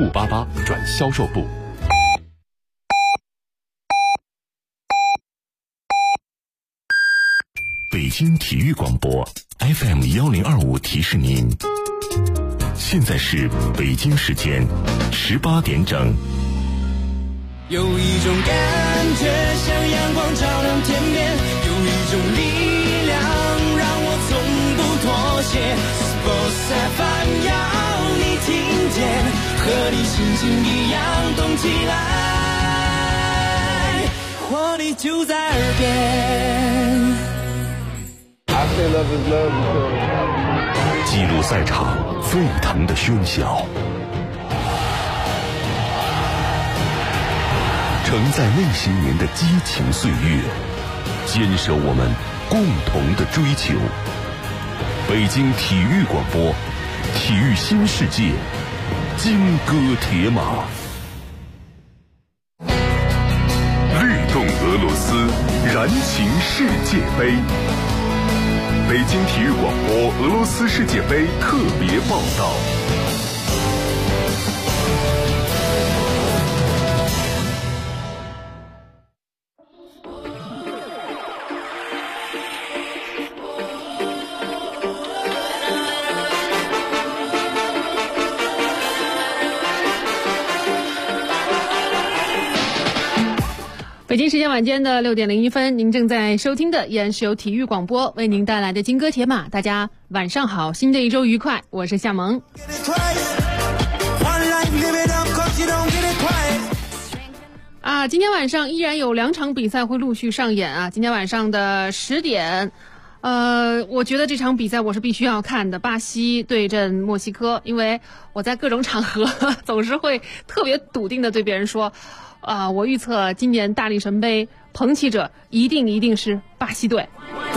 9588转销售部。北京体育广播 FM1025提示您，现在是北京时间18点整。 有一种感觉像阳光照亮天边，有一种力量让我从不妥协。Sports FM 要你听见，和你心情一样动起来，活力就在耳边。 记录赛场沸腾的喧嚣，承载内心年的激情岁月，坚守我们共同的追求。北京体育广播，体育新世界，金戈铁马。律动俄罗斯，燃情世界杯。北京体育广播俄罗斯世界杯特别报道。 北京时间晚间的6点01分，您正在收听的依然是由体育广播为您带来的金戈铁马。大家晚上好，新的一周愉快，我是夏萌。今天晚上依然有2场比赛会陆续上演啊。今天晚上的10点，我觉得这场比赛我是必须要看的，巴西对阵墨西哥，因为我在各种场合总是会特别笃定的对别人说，我预测今年大力神杯捧起者一定是巴西队，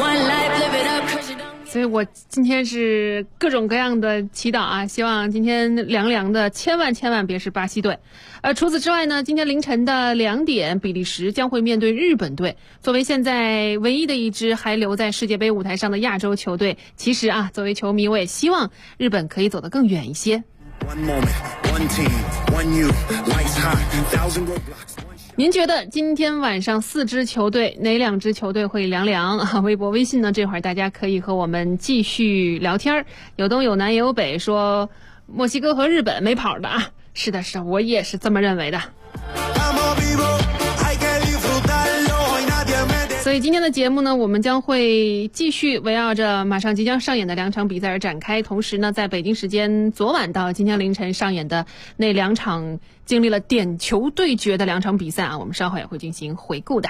所以我今天是各种各样的祈祷啊，希望今天凉的千万别是巴西队。除此之外呢，今天凌晨的2点，比利时将会面对日本队。作为现在唯一的一支还留在世界杯舞台上的亚洲球队，其实作为球迷我也希望日本可以走得更远一些。您觉得今天晚上4支球队哪2支球队会凉？微博微信呢，这会儿大家可以和我们继续聊天，有东有南也有北，说墨西哥和日本没跑的啊。是的，我也是这么认为的。所以今天的节目呢，我们将会继续围绕着马上即将上演的2场比赛而展开。同时呢，在北京时间昨晚到今天凌晨上演的那2场经历了点球对决的2场比赛我们稍后也会进行回顾的。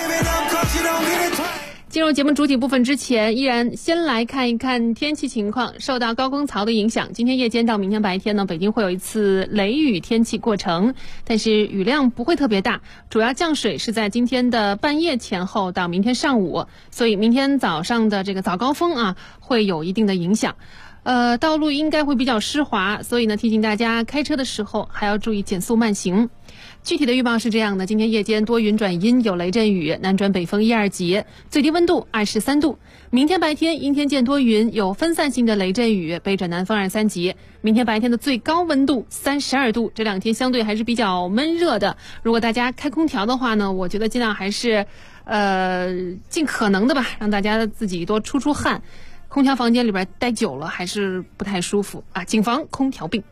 进入节目主体部分之前，依然先来看一看天气情况。受到高空槽的影响，今天夜间到明天白天呢，北京会有一次雷雨天气过程，但是雨量不会特别大，主要降水是在今天的半夜前后到明天上午，所以明天早上的这个早高峰会有一定的影响。道路应该会比较湿滑，所以呢，提醒大家开车的时候还要注意减速慢行。具体的预报是这样的，今天夜间多云转阴，有雷阵雨，南转北风1、2级，最低温度23度。明天白天阴天见多云，有分散性的雷阵雨，北转南风2、3级。明天白天的最高温度32度，这2天相对还是比较闷热的。如果大家开空调的话呢，我觉得尽量还是尽可能的吧，让大家自己多出汗。空调房间里边待久了还是不太舒服谨防空调病。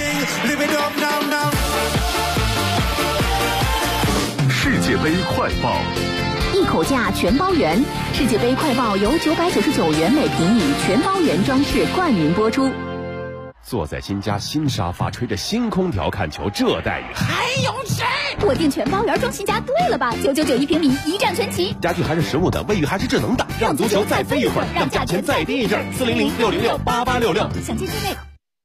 世界杯快报， 一口价全包圆。世界杯快报由999元每平米全包圆装饰冠名播出。 坐在新家新沙发，吹着新空调看球，这待遇还有谁？ 我订全包圆装新家对了吧？999一平米，一站全齐。 家具还是实物的，卫浴还是智能的，让足球再飞一会儿，让价钱再低一阵，400-606-8866， 详见内。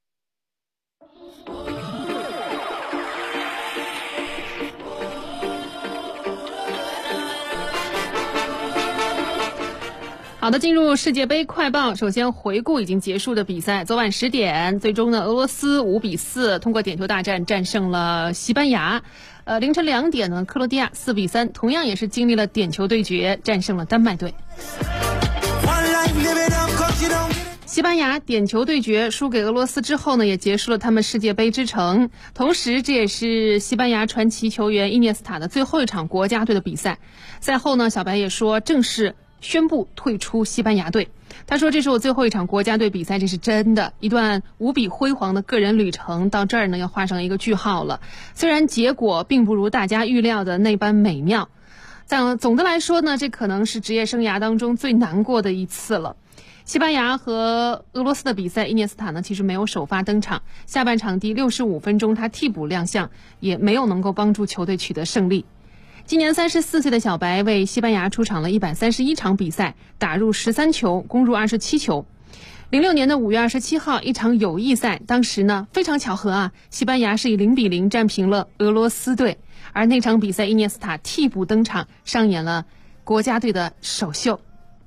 好的，进入世界杯快报。首先回顾已经结束的比赛。昨晚10点，最终呢，俄罗斯5-4通过点球大战战胜了西班牙。凌晨2点呢，克罗地亚4-3，同样也是经历了点球对决，战胜了丹麦队。 西班牙点球对决输给俄罗斯之后呢，也结束了他们世界杯之程。同时，这也是西班牙传奇球员伊涅斯塔的最后一场国家队的比赛。赛后呢，小白也说正式宣布退出西班牙队。他说：“这是我最后一场国家队比赛，这是真的，一段无比辉煌的个人旅程到这儿呢，要画上一个句号了。虽然结果并不如大家预料的那般美妙，但总的来说呢，这可能是职业生涯当中最难过的一次了。”西班牙和俄罗斯的比赛，伊涅斯塔呢其实没有首发登场，下半场第65分钟他替补亮相，也没有能够帮助球队取得胜利。今年34岁的小白为西班牙出场了131场比赛，打入13球，攻入27球。06年的5月27号，一场友谊赛，当时呢非常巧合啊，西班牙是以0-0战平了俄罗斯队，而那场比赛伊涅斯塔替补登场，上演了国家队的首秀。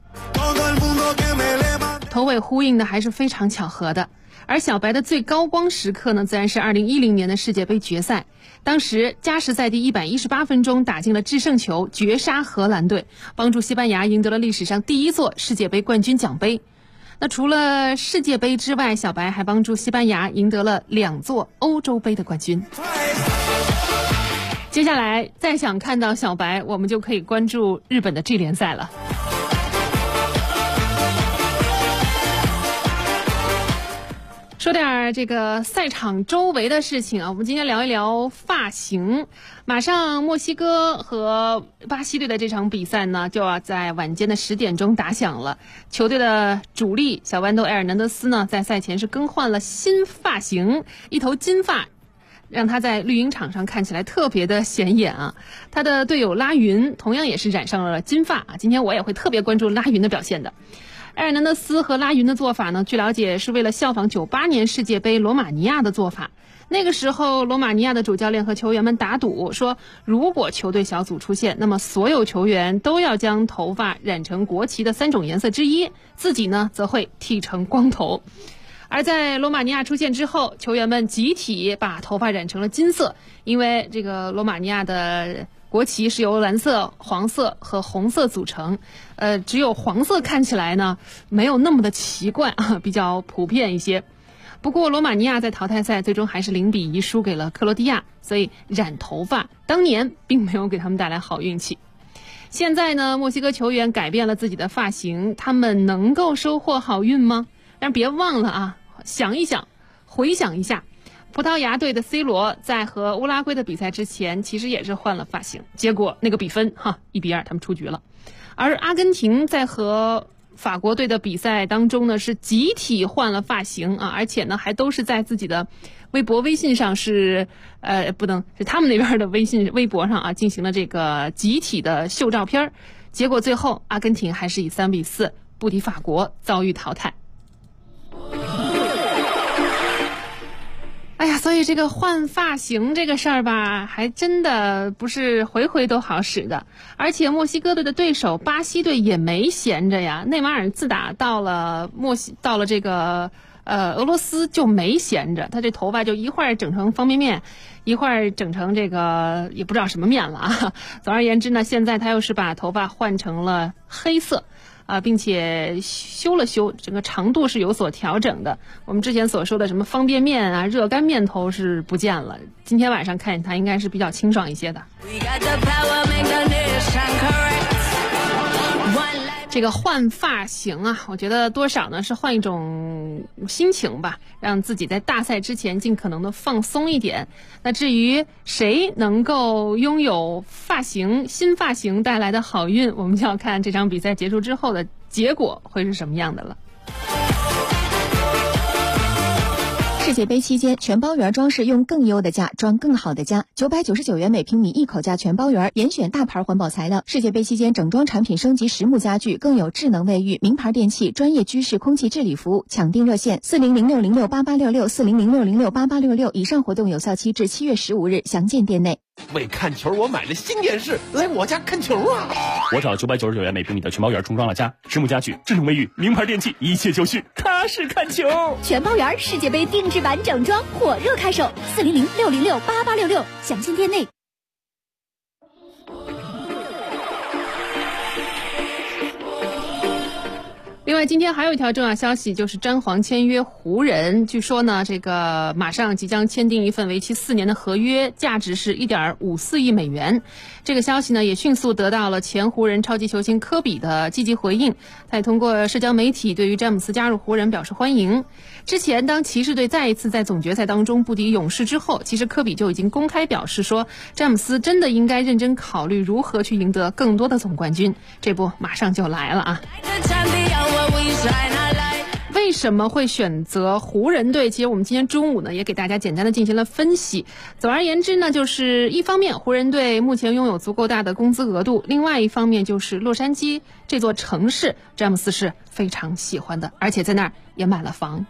头尾呼应的还是非常巧合的。而小白的最高光时刻呢，自然是2010年的世界杯决赛。当时加时赛第118分钟打进了制胜球，绝杀荷兰队，帮助西班牙赢得了历史上第一座世界杯冠军奖杯。那除了世界杯之外，小白还帮助西班牙赢得了2座欧洲杯的冠军。接下来再想看到小白，我们就可以关注日本的 G 联赛了。说点这个赛场周围的事情啊，我们今天聊一聊发型。马上墨西哥和巴西队的这场比赛呢，就要在晚间的10点钟打响了。球队的主力小豌豆埃尔南德斯呢，在赛前是更换了新发型，一头金发，让他在绿茵场上看起来特别的显眼啊。他的队友拉云同样也是染上了金发啊，今天我也会特别关注拉云的表现的。埃尔南德斯和拉云的做法呢，据了解是为了效仿98年世界杯罗马尼亚的做法。那个时候罗马尼亚的主教练和球员们打赌说，如果球队小组出线，那么所有球员都要将头发染成国旗的3种颜色之一，自己呢则会剃成光头。而在罗马尼亚出现之后，球员们集体把头发染成了金色，因为这个罗马尼亚的国旗是由蓝色、黄色和红色组成，只有黄色看起来呢没有那么的奇怪啊，比较普遍一些。不过罗马尼亚在淘汰赛最终还是0-1输给了克罗地亚，所以染头发当年并没有给他们带来好运气。现在呢，墨西哥球员改变了自己的发型，他们能够收获好运吗？但别忘了啊，想一想，回想一下，葡萄牙队的 C 罗在和乌拉圭的比赛之前其实也是换了发型，结果那个比分1-2他们出局了。而阿根廷在和法国队的比赛当中呢，是集体换了发型啊，而且呢还都是在自己的微博微信上是他们那边的微博上啊进行了这个集体的秀照片，结果最后阿根廷还是以3-4不敌法国，遭遇淘汰。哎呀，所以这个换发型这个事儿吧，还真的不是回回都好使的。而且墨西哥队的对手巴西队也没闲着呀，内马尔自打到了这个俄罗斯就没闲着，他这头发就一会儿整成方便面，一会儿整成这个也不知道什么面了啊。总而言之呢，现在他又是把头发换成了黑色。并且修了修，整个长度是有所调整的。我们之前所说的什么方便面啊、热干面头是不见了，今天晚上看见它应该是比较清爽一些的。这个换发型啊，我觉得多少呢是换一种心情吧，让自己在大赛之前尽可能的放松一点。那至于谁能够拥有新发型带来的好运，我们就要看这场比赛结束之后的结果会是什么样的了。 世界杯期间，全包园装饰用更优的价装更好的家，999元每平米一口价全包园，严选大牌环保材料。世界杯期间整装产品升级实木家具，更有智能卫浴、名牌电器、专业居室空气治理服务。抢订热线4006068866，4006068866。以上活动有效期至7月15日，详见店内。 为看球，我买了新电视，来我家看球啊！ 我找999元每平米的全包园重装了家，实木家具、智能卫浴、名牌电器，一切就绪，踏实看球。 全包园世界杯定制版整装火热开售，4006068866，详见店内。 另外，今天还有一条重要消息，就是詹皇签约湖人。据说呢，这个马上即将签订一份为期4年的合约，价值是1.54亿美元。这个消息呢，也迅速得到了前湖人超级球星科比的积极回应。他也通过社交媒体对于詹姆斯加入湖人表示欢迎。之前，当骑士队再一次在总决赛当中不敌勇士之后，其实科比就已经公开表示说，詹姆斯真的应该认真考虑如何去赢得更多的总冠军。这不，马上就来了啊！为什么会选择湖人队？其实我们今天中午呢也给大家简单的进行了分析。总而言之呢，就是一方面湖人队目前拥有足够大的工资额度，另外一方面就是洛杉矶这座城市詹姆斯是非常喜欢的，而且在那儿也买了房。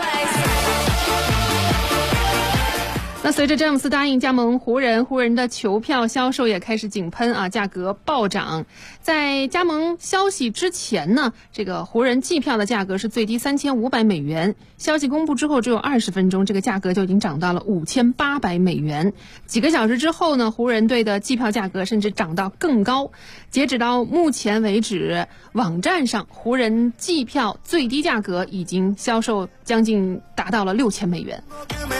那随着詹姆斯答应加盟湖人，湖人的球票销售也开始井喷啊，价格暴涨。在加盟消息之前呢，这个湖人季票的价格是最低3500美元，消息公布之后只有20分钟，这个价格就已经涨到了5800美元。几个小时之后呢，湖人队的季票价格甚至涨到更高。截止到目前为止，网站上湖人季票最低价格已经销售将近达到了6000美元。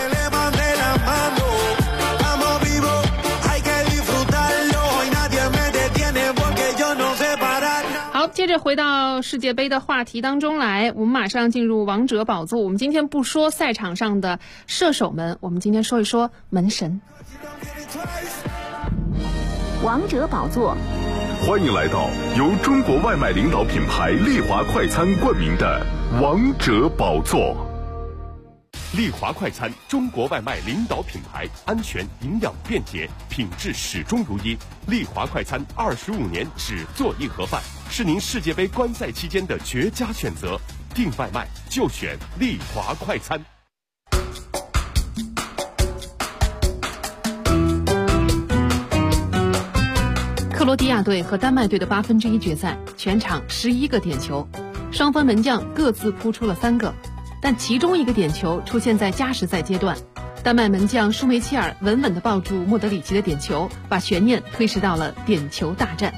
好，接着回到世界杯的话题当中来，我们马上进入王者宝座。我们今天不说赛场上的射手们，我们今天说一说门神。 王者宝座， 欢迎来到由中国外卖领导品牌丽华快餐冠名的王者宝座。 丽华快餐，中国外卖领导品牌，安全、营养、便捷，品质始终如一。丽华快餐25年只做一盒饭，是您世界杯观赛期间的绝佳选择。订外卖就选丽华快餐。 克罗地亚队和丹麦队的1/8决赛，全场11个点球，双方门将各自扑出了3个。但其中一个点球出现在加时赛阶段，丹麦门将舒梅切尔稳稳地抱住莫德里奇的点球，把悬念推迟到了点球大战。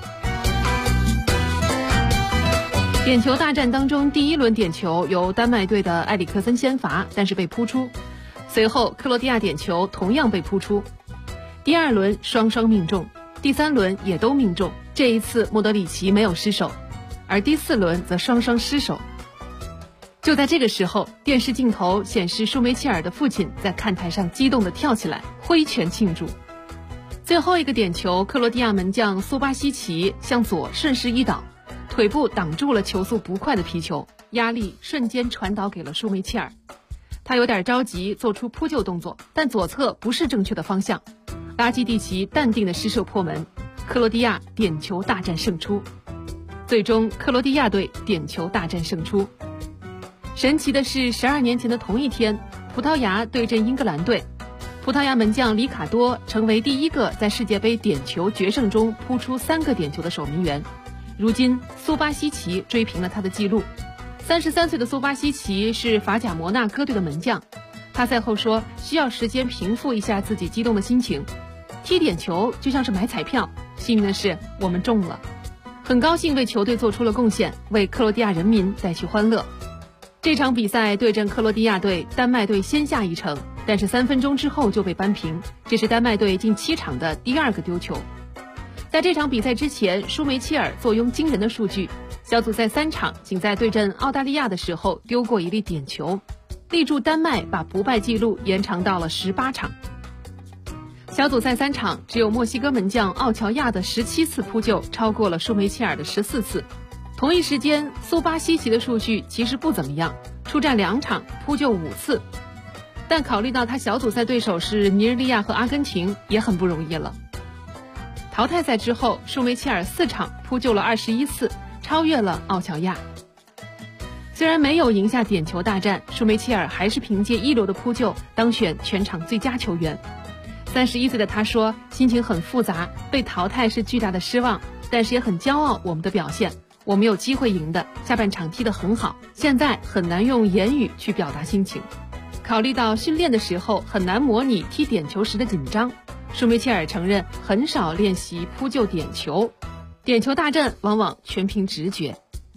点球大战当中，第1轮点球由丹麦队的埃里克森先罚，但是被扑出。随后克罗地亚点球同样被扑出。第2轮双双命中，第3轮也都命中。这一次莫德里奇没有失手，而第4轮则双双失手。就在这个时候，电视镜头显示舒梅切尔的父亲在看台上激动地跳起来，挥拳庆祝。最后一个点球，克罗地亚门将苏巴西奇向左顺势一倒，腿部挡住了球速不快的皮球，压力瞬间传导给了舒梅切尔。他有点着急，做出扑救动作，但左侧不是正确的方向。拉基蒂奇淡定地施射破门，克罗地亚点球大战胜出。最终克罗地亚队点球大战胜出。神奇的是，12年前的同一天，葡萄牙对阵英格兰队，葡萄牙门将里卡多成为第1个在世界杯点球决胜中扑出3个点球的守门员。如今苏巴西奇追平了他的记录。33岁的苏巴西奇是法甲摩纳哥队的门将，他赛后说需要时间平复一下自己激动的心情，踢点球就像是买彩票，幸运的是我们中了，很高兴为球队做出了贡献，为克罗地亚人民带去欢乐。这场比赛对阵克罗地亚队，丹麦队先下一城，但是3分钟之后就被扳平，这是丹麦队近7场的第2个丢球。在这场比赛之前，舒梅切尔坐拥惊人的数据，小组赛3场仅在对阵澳大利亚的时候丢过1粒点球，力助丹麦把不败记录延长到了18场。小组赛3场，只有墨西哥门将奥乔亚的17次扑救超过了舒梅切尔的14次。同一时间，苏巴西奇的数据其实不怎么样，出战2场，扑救5次。但考虑到他小组赛对手是尼日利亚和阿根廷，也很不容易了。淘汰赛之后，舒梅切尔4场扑救了21次，超越了奥乔亚。虽然没有赢下点球大战，舒梅切尔还是凭借一流的扑救当选全场最佳球员。31岁的他说，心情很复杂，被淘汰是巨大的失望，但是也很骄傲我们的表现。我们有机会赢的，下半场踢得很好，现在很难用言语去表达心情。考虑到训练的时候很难模拟踢点球时的紧张，舒梅切尔承认很少练习扑救点球，点球大战往往全凭直觉。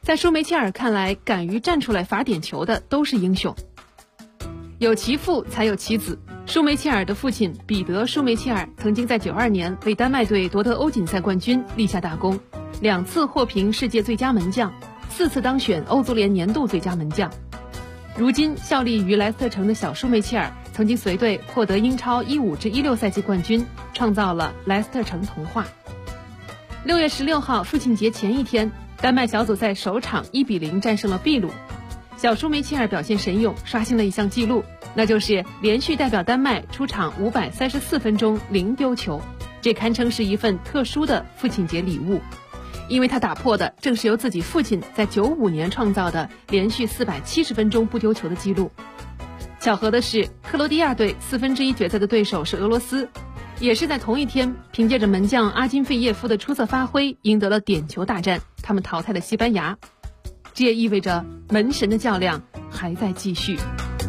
在舒梅切尔看来，敢于站出来罚点球的都是英雄。有其父才有其子。舒梅切尔的父亲彼得·舒梅切尔曾经在92年为丹麦队夺得欧锦赛冠军立下大功，2次获评世界最佳门将，4次当选欧足联年度最佳门将。如今效力于莱斯特城的小舒梅切尔曾经随队获得英超15至16赛季冠军，创造了莱斯特城童话。6月16号父亲节前一天，丹麦小组赛首场1比0战胜了秘鲁。小舒梅切尔表现神勇，刷新了一项纪录，那就是连续代表丹麦出场534分钟0丢球，这堪称是一份特殊的父亲节礼物，因为他打破的正是由自己父亲在95年创造的连续470分钟不丢球的纪录。巧合的是，克罗地亚队1/4决赛的对手是俄罗斯，也是在同一天，凭借着门将阿金费耶夫的出色发挥，赢得了点球大战，他们淘汰了西班牙。这也意味着门神的较量还在继续。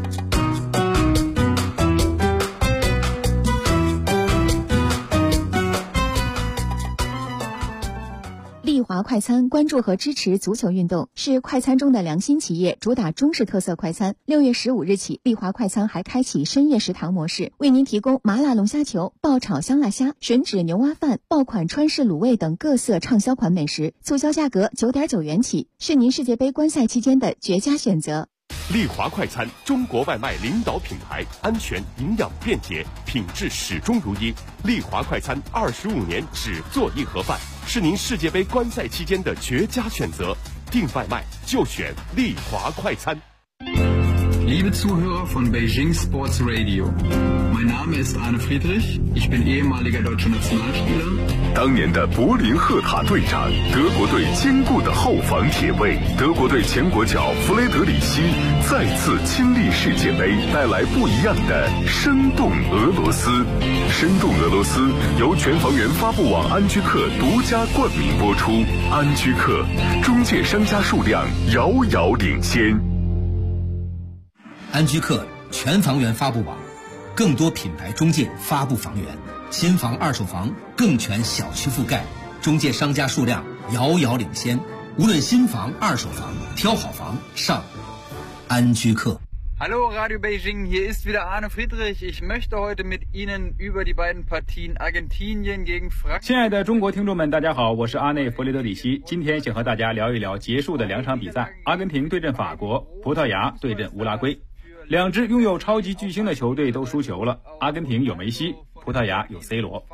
丽华快餐关注和支持足球运动，是快餐中的良心企业，主打中式特色快餐。6月15日起，丽华快餐还开启深夜食堂模式，为您提供麻辣龙虾球、爆炒香辣虾、吮指牛蛙饭、爆款川式卤味等各色畅销款美食，促销价格9.9元起，是您世界杯观赛期间的绝佳选择。 丽华快餐，中国外卖领导品牌，安全、营养、便捷，品质始终如一。丽华快餐25年只做一盒饭，是您世界杯观赛期间的绝佳选择。订外卖就选丽华快餐。 Liebe Zuhörer von Beijing Sports Radio, mein Name ist Arne Friedrich, ich bin ehemaliger deutscher Nationalspieler. 当年的柏林赫塔队长，德国队坚固的后防铁卫，德国队前国脚弗雷德里希再次亲历世界杯，带来不一样的生动俄罗斯。生动俄罗斯由全房源发布网安居客独家冠名播出。安居客，中介商家数量遥遥领先。 安居客全房源发布网，更多品牌中介发布房源，新房二手房更全小区覆盖，中介商家数量遥遥领先。无论新房二手房，挑好房上安居客。 Hallo Radio Beijing, hier ist wieder Arne Friedrich. Ich möchte heute mit Ihnen über die beiden Partien Argentinien gegen Frankreich. 亲爱的中国听众们，大家好，我是阿内弗雷德里希。今天想和大家聊一聊结束的2场比赛：阿根廷对阵法国，葡萄牙对阵乌拉圭。2支拥有超级巨星的球队都输球了，阿根廷有梅西，葡萄牙有 C 罗。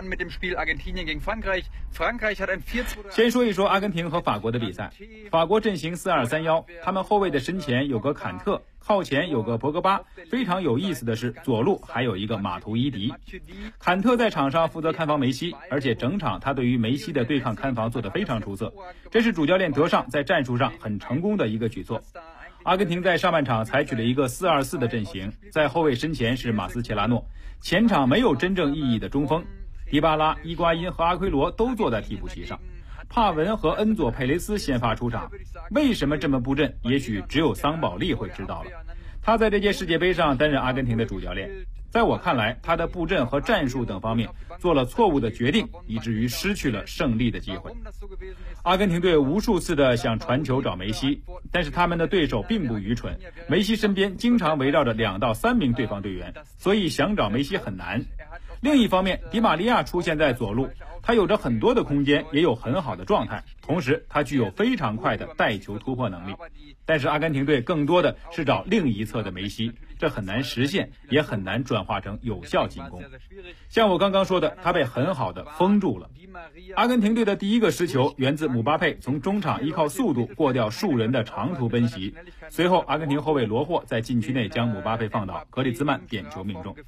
先说一说阿根廷和法国的比赛。法国阵型4-2-3-1，他们后卫的身前有个坎特，靠前有个博格巴。非常有意思的是，左路还有一个马图伊迪。坎特在场上负责看防梅西，而且整场他对于梅西的对抗看防做得非常出色，这是主教练德尚在战术上很成功的一个举措。阿根廷在上半场采取了一个4-2-4的阵型，在后卫身前是马斯切拉诺，前场没有真正意义的中锋，迪巴拉、伊瓜因和阿奎罗都坐在替补席上，帕文和恩佐佩雷斯先发出场。为什么这么布阵？也许只有桑保利会知道了。他在这届世界杯上担任阿根廷的主教练，在我看来，他的布阵和战术等方面做了错误的决定，以至于失去了胜利的机会。阿根廷队无数次的想传球找梅西，但是他们的对手并不愚蠢，梅西身边经常围绕着2到3名对方队员，所以想找梅西很难。另一方面，迪玛利亚出现在左路，他有着很多的空间，也有很好的状态，同时他具有非常快的带球突破能力。但是阿根廷队更多的是找另一侧的梅西，这很难实现，也很难转化成有效进攻。像我刚刚说的，他被很好的封住了。阿根廷队的第一个失球源自姆巴佩从中场依靠速度过掉数人的长途奔袭，随后阿根廷后卫罗霍在禁区内将姆巴佩放倒，格里兹曼点球命中。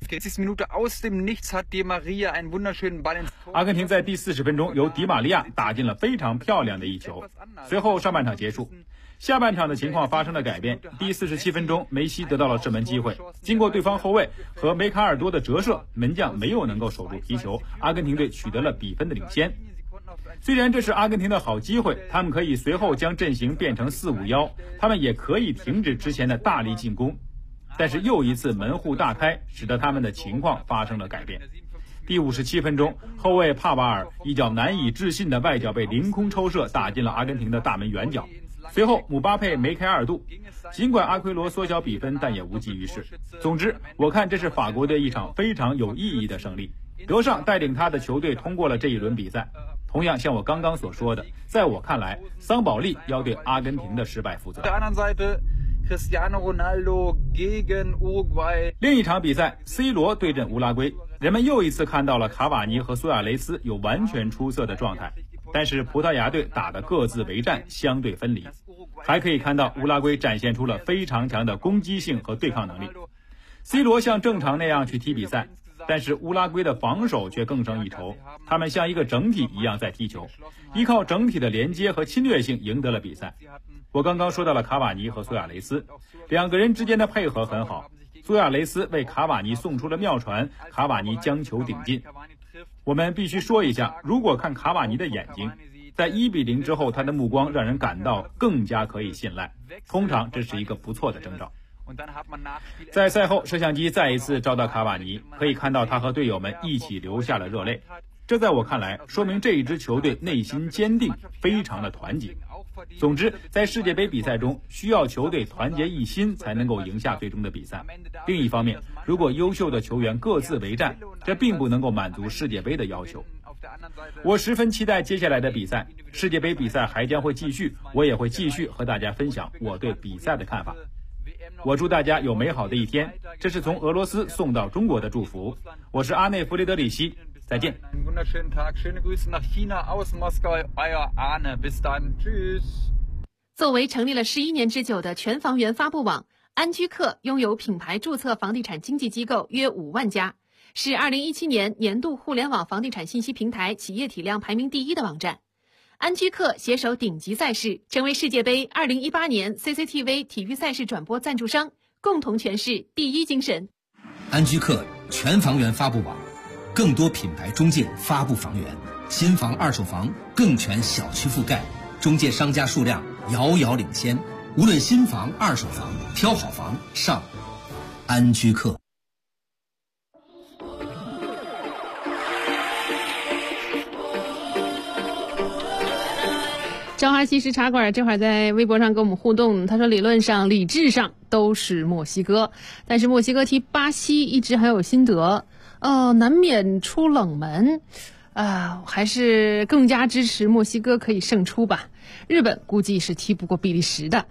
阿根廷在第40分钟由迪玛利亚打进了非常漂亮的一球。随后上半场结束，下半场的情况发生了改变。第47分钟，梅西得到了射门机会，经过对方后卫和梅卡尔多的折射，门将没有能够守住皮球，阿根廷队取得了比分的领先。虽然这是阿根廷的好机会，他们可以随后将阵型变成4-5-1，他们也可以停止之前的大力进攻，但是又一次门户大开，使得他们的情况发生了改变。第57分钟，后卫帕瓦尔一脚难以置信的外脚被凌空抽射打进了阿根廷的大门远角。 随后姆巴佩梅开2度，尽管阿奎罗缩小比分，但也无济于事。总之，我看这是法国队一场非常有意义的胜利。德尚带领他的球队通过了这一轮比赛。同样像我刚刚所说的，在我看来，桑保利要对阿根廷的失败负责。另一场比赛 C 罗对阵乌拉圭，人们又一次看到了卡瓦尼和苏亚雷斯有完全出色的状态，但是葡萄牙队打得各自为战，相对分离。还可以看到乌拉圭展现出了非常强的攻击性和对抗能力。 C 罗像正常那样去踢比赛，但是乌拉圭的防守却更胜一筹，他们像一个整体一样在踢球，依靠整体的连接和侵略性赢得了比赛。我刚刚说到了卡瓦尼和苏亚雷斯，两个人之间的配合很好，苏亚雷斯为卡瓦尼送出了妙传，卡瓦尼将球顶进。我们必须说一下，如果看卡瓦尼的眼睛，在1-0之后，他的目光让人感到更加可以信赖，通常这是一个不错的征兆。在赛后，摄像机再一次照到卡瓦尼，可以看到他和队友们一起流下了热泪。这在我看来，说明这一支球队内心坚定，非常的团结。总之，在世界杯比赛中，需要球队团结一心才能够赢下最终的比赛。另一方面，如果优秀的球员各自为战，这并不能够满足世界杯的要求。我十分期待接下来的比赛，世界杯比赛还将会继续，我也会继续和大家分享我对比赛的看法。我祝大家有美好的一天，这是从俄罗斯送到中国的祝福。我是阿内弗雷德里希，再见。 作为成立了11年之久的全房源发布网，安居客拥有品牌注册房地产经纪机构约5万家，是2017年年度互联网房地产信息平台企业体量排名第1的网站。安居客携手顶级赛事，成为世界杯2018年 CCTV 体育赛事转播赞助商，共同诠释第一精神。 安居客全房源发布网，更多品牌中介发布房源，新房、二手房更全小区覆盖，中介商家数量遥遥领先。无论新房、二手房，挑好房上安居客。 朝花夕拾茶馆这会儿在微博上跟我们互动，他说理论上理智上都是墨西哥，但是墨西哥踢巴西一直很有心得，难免出冷门，还是更加支持墨西哥可以胜出吧。日本估计是踢不过比利时的。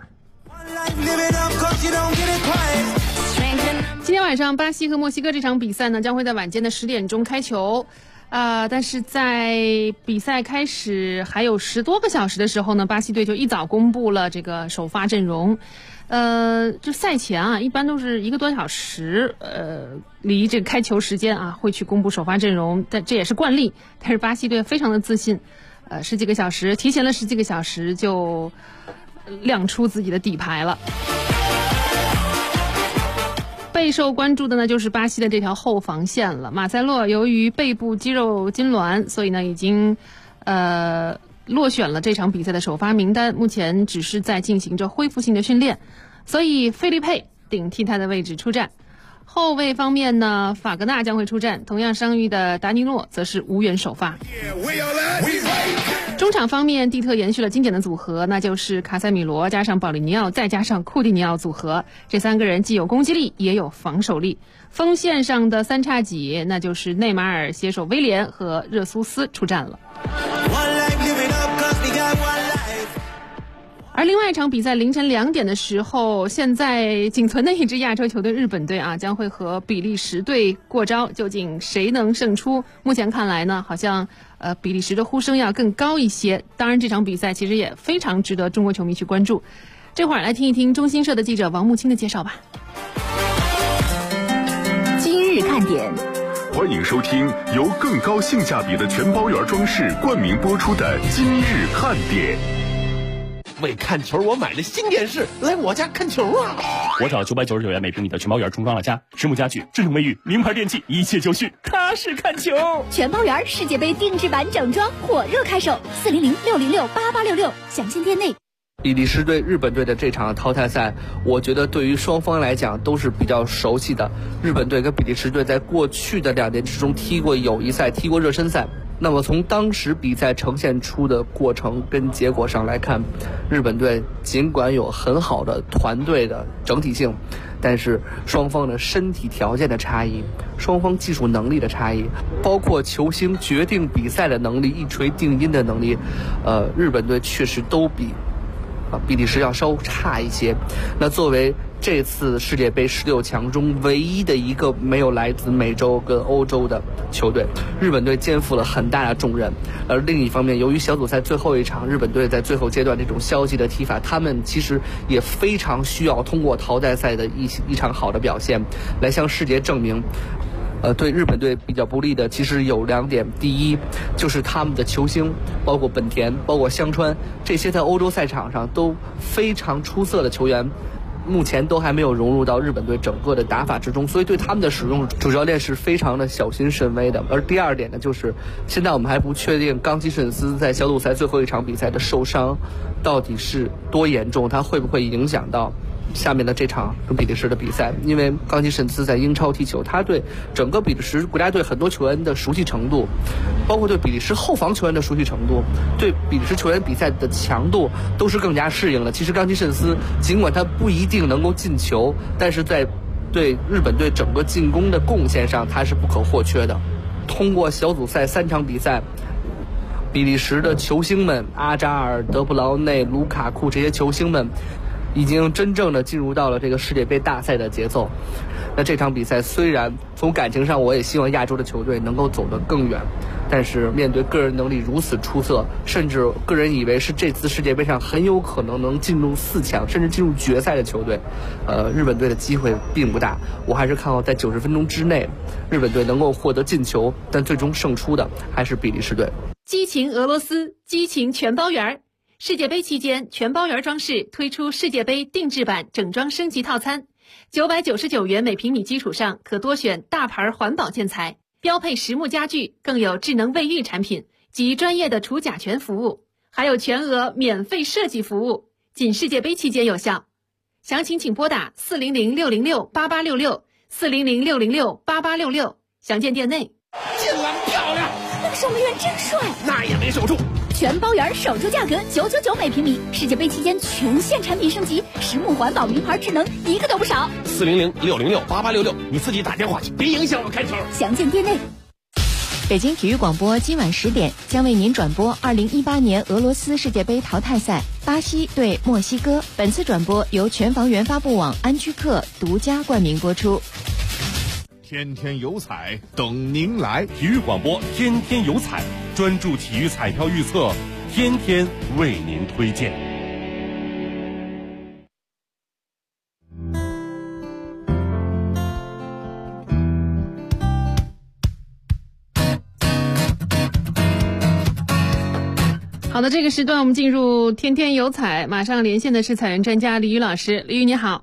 今天晚上巴西和墨西哥这场比赛呢，将会在晚间的10点钟开球。但是在比赛开始还有10多个小时的时候呢，巴西队就一早公布了这个首发阵容。这赛前啊，一般都是1个多小时，离这个开球时间啊，会去公布首发阵容，但这也是惯例。但是巴西队非常的自信，10几个小时，提前了10几个小时就亮出自己的底牌了。备受关注的呢，就是巴西的这条后防线了。马塞洛由于背部肌肉痉挛，所以呢已经落选了这场比赛的首发名单，目前只是在进行着恢复性的训练，所以费利佩顶替他的位置出战。后卫方面呢，法格纳将会出战，同样伤愈的达尼诺则是无缘首发。中场方面，蒂特延续了经典的组合，那就是卡塞米罗加上保利尼奥再加上库蒂尼奥组合，这3个人既有攻击力也有防守力。锋线上的三叉戟，那就是内马尔携手威廉和热苏斯出战了。而另外一场比赛凌晨2点的时候，现在仅存的一支亚洲球队日本队啊，将会和比利时队过招，究竟谁能胜出？目前看来呢，好像比利时的呼声要更高一些。当然这场比赛其实也非常值得中国球迷去关注。这会儿来听一听中新社的记者王木青的介绍吧。 今日看点， 欢迎收听由更高性价比的全包圆装饰冠名播出的今日看点。 为看球我买了新电视，来我家看球啊！ 我找999元每平米的全包圆重装了家，实木家具、智能卫浴、名牌电器，一切就绪，踏实看球。 全包圆世界杯定制版整装火热开售，400-606-8866，详情店内。 比利时队、日本队的这场淘汰赛，我觉得对于双方来讲都是比较熟悉的。日本队跟比利时队在过去的2年之中踢过友谊赛，踢过热身赛。 那么从当时比赛呈现出的过程跟结果上来看，日本队尽管有很好的团队的整体性，但是双方的身体条件的差异，双方技术能力的差异，包括球星决定比赛的能力，一锤定音的能力，日本队确实都比比利时要稍差一些。那作为这次世界杯16强中唯一的一个没有来自美洲跟欧洲的球队，日本队肩负了很大的重任。而另一方面，由于小组赛最后一场，日本队在最后阶段这种消极的踢法，他们其实也非常需要通过淘汰赛的一场好的表现，来向世界证明。对日本队比较不利的其实有2点，第一就是他们的球星，包括本田，包括香川，这些在欧洲赛场上都非常出色的球员，目前都还没有融入到日本队整个的打法之中，所以对他们的使用，主教练是非常的小心慎微的。而第2点呢，就是现在我们还不确定冈崎慎司在小组赛最后一场比赛的受伤到底是多严重，他会不会影响到下面的这场跟比利时的比赛。因为冈崎慎司在英超踢球，他对整个比利时国家队很多球员的熟悉程度，包括对比利时后防球员的熟悉程度，对比利时球员比赛的强度都是更加适应了。其实冈崎慎司尽管他不一定能够进球，但是在对日本队整个进攻的贡献上他是不可或缺的。通过小组赛3场比赛，比利时的球星们阿扎尔、德布劳内、卢卡库这些球星们已经真正的进入到了这个世界杯大赛的节奏。那这场比赛虽然从感情上我也希望亚洲的球队能够走得更远，但是面对个人能力如此出色，甚至个人以为是这次世界杯上很有可能能进入4强甚至进入决赛的球队，日本队的机会并不大。我还是看好在90分钟之内日本队能够获得进球，但最终胜出的还是比利时队。 激情俄罗斯，激情全包圆。世界杯期间，全包圆装饰推出世界杯定制版整装升级套餐，999元每平米基础上可多选大牌环保建材，标配实木家具，更有智能卫浴产品及专业的除甲醛服务，还有全额免费设计服务，仅世界杯期间有效。详情请拨打400-606-8866，400-606-8866，详见店内。 进篮漂亮， 那个守门员真帅， 那也没守住。 全包圆守住价格999每平米，世界杯期间全线产品升级，实木环保名牌智能一个都不少。 400-606-8866，你自己打电话去，别影响我看球。 详见店内。 北京体育广播今晚10点将为您转播2018年俄罗斯世界杯淘汰赛，巴西对墨西哥。本次转播由全房源发布网安居客独家冠名播出。 天天有彩等您来， 体育广播天天有彩，专注体育彩票预测，天天为您推荐。 好的，这个时段我们进入天天有彩，马上连线的是彩人专家李宇老师。李宇你好。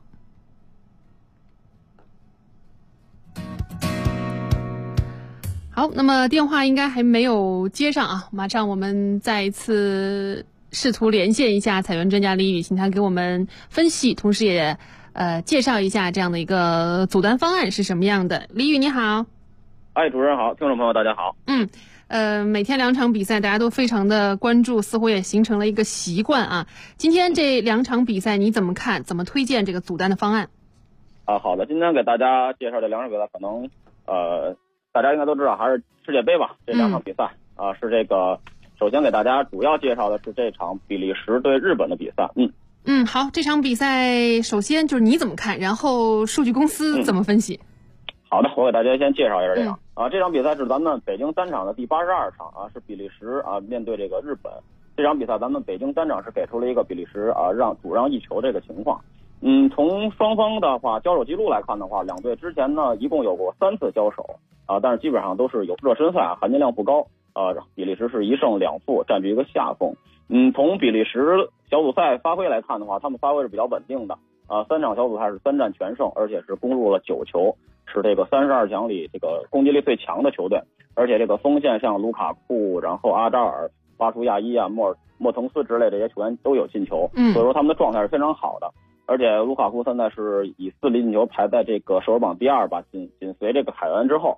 好，那么电话应该还没有接上啊，马上我们再一次试图连线一下彩源专家李宇，请他给我们分析，同时也介绍一下这样的一个阻断方案是什么样的。李宇你好。 哎，主持人好，听众朋友大家好。 每天2场比赛大家都非常的关注，似乎也形成了一个习惯啊。今天这2场比赛你怎么看？怎么推荐这个阻断的方案？ 好的，今天给大家介绍这2场比赛，可能大家应该都知道，还是世界杯吧。这2场比赛是这个，首先给大家主要介绍的是这场比利时对日本的比赛。 好，这场比赛首先就是你怎么看，然后数据公司怎么分析？ 好的，我给大家先介绍一下这场。这场比赛是咱们北京3场的第82场是比利时面对这个日本。这场比赛咱们北京3场是给出了一个比利时主让1球这个情况。从双方的话交手记录来看的话，2队之前呢一共有过3次交手但是基本上都是有热身赛含金量不高比利时是1胜2负，占据一个下风。从比利时小组赛发挥来看的话，他们发挥是比较稳定的3场小组赛是3战全胜，而且是攻入了9球，是这个32强里这个攻击力最强的球队。而且这个锋线像卢卡库，然后阿扎尔、巴舒亚伊莫滕斯之类这些球员都有进球，所以说他们的状态是非常好的。而且卢卡库现在是以4粒进球排在这个射手榜第2吧，仅随这个凯恩之后。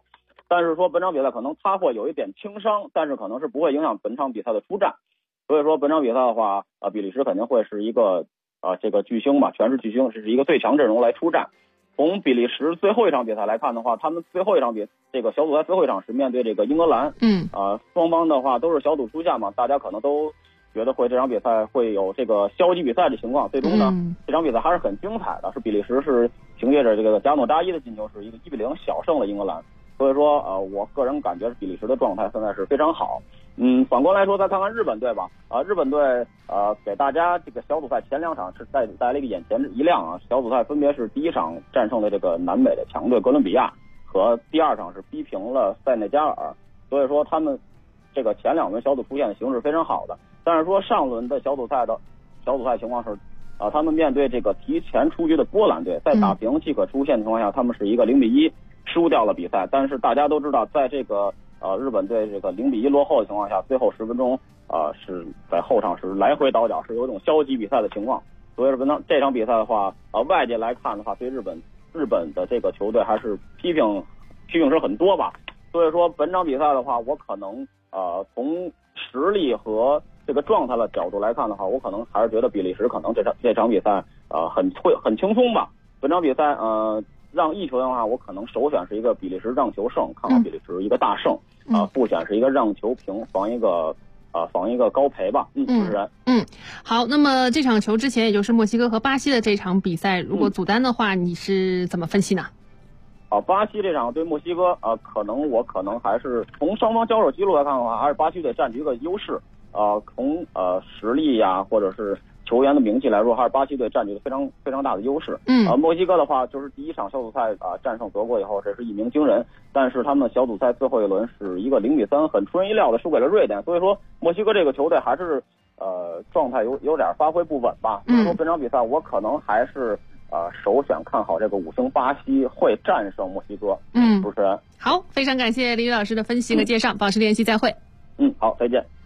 但是说本场比赛可能他会有一点轻伤，但是可能是不会影响本场比赛的出战。所以说本场比赛的话，比利时肯定会是一个这个巨星吧，全是巨星，是一个最强阵容来出战。从比利时最后一场比赛来看的话，他们最后一场这个小组赛最后一场是面对这个英格兰，双方的话都是小组出线嘛，大家可能都觉得这场比赛会有这个消极比赛的情况，最终呢，这场比赛还是很精彩的，是比利时是凭借着这个加诺扎伊的进球是一个1-0小胜了英格兰。所以说我个人感觉比利时的状态现在是非常好。反观来说，再看看日本队吧。日本队给大家这个小组赛前2场是带来了一个眼前一亮啊。小组赛分别是第1场战胜了这个南美的强队哥伦比亚，和第2场是逼平了塞内加尔。所以说他们这个前2轮小组出现的形势非常好的。但是说上轮的小组赛情况是他们面对这个提前出局的波兰队，在打平即可出线的情况下，他们是一个0-1输掉了比赛。但是大家都知道，在这个日本队这个0-1落后的情况下，最后10分钟是在后场是来回倒脚，是有一种消极比赛的情况。所以说这场比赛的话，外界来看的话，对日本的这个球队还是批评是很多吧。所以说本场比赛的话，我可能从实力和这个状态的角度来看的话，我可能还是觉得比利时可能这场比赛会很轻松吧。本场比赛让一球的话，我可能首选是一个比利时让球胜，看好比利时一个大胜，副选是一个让球平，防一个高赔吧。主持人。 好，那么这场球之前，也就是墨西哥和巴西的这场比赛，如果组单的话，你是怎么分析呢？ 巴西这场对墨西哥，我可能还是从双方交手记录来看的话，还是巴西队占据一个优势。从实力呀，或者是球员的名气来说，还是巴西队占据了非常非常大的优势。墨西哥的话，就是第1场小组赛战胜德国以后，这是一鸣惊人。但是他们小组赛最后一轮是一个0-3，很出人意料的输给了瑞典。所以说墨西哥这个球队还是状态有点发挥不稳吧。所以说本场比赛我可能还是首选看好这个5星巴西会战胜墨西哥。主持人。 好，非常感谢李宇老师的分析和介绍，保持联系，再会。 好，再见。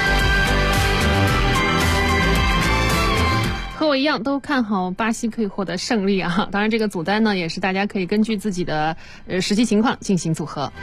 和我一样都看好巴西可以获得胜利啊！当然，这个组单呢，也是大家可以根据自己的实际情况进行组合。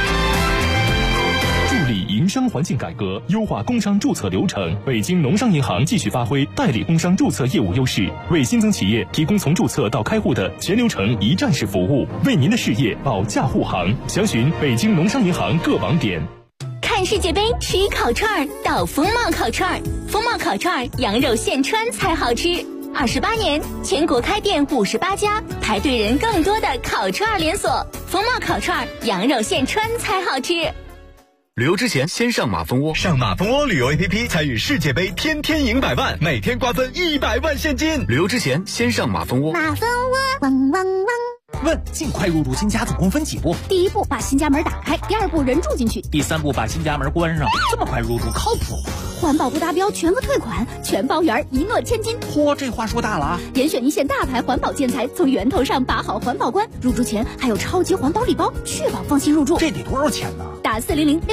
助力营商环境改革，优化工商注册流程。北京农商银行继续发挥代理工商注册业务优势，为新增企业提供从注册到开户的全流程一站式服务，为您的事业保驾护航。详询北京农商银行各网点。 看世界杯吃烤串到风貌烤串，风貌烤串羊肉现穿才好吃。28年，全国开店58家，排队人更多的烤串连锁。风貌烤串羊肉现穿才好吃。 旅游之前先上马蜂窝，上马蜂窝旅游 APP 参与世界杯，天天赢100万，每天瓜分100万现金。旅游之前先上马蜂窝。 马蜂窝，汪汪汪。 问：尽快入住新家总共分几步？ 第1步把新家门打开，第2步人住进去， 第3步把新家门关上。这么快入住靠谱吗？ 环保不达标全额退款，全包圆，一诺千金。 嚯，这话说大了啊！ 严选一线大牌环保建材，从源头上把好环保关。入住前还有超级环保礼包，确保放心入住。 这得多少钱呢？ 打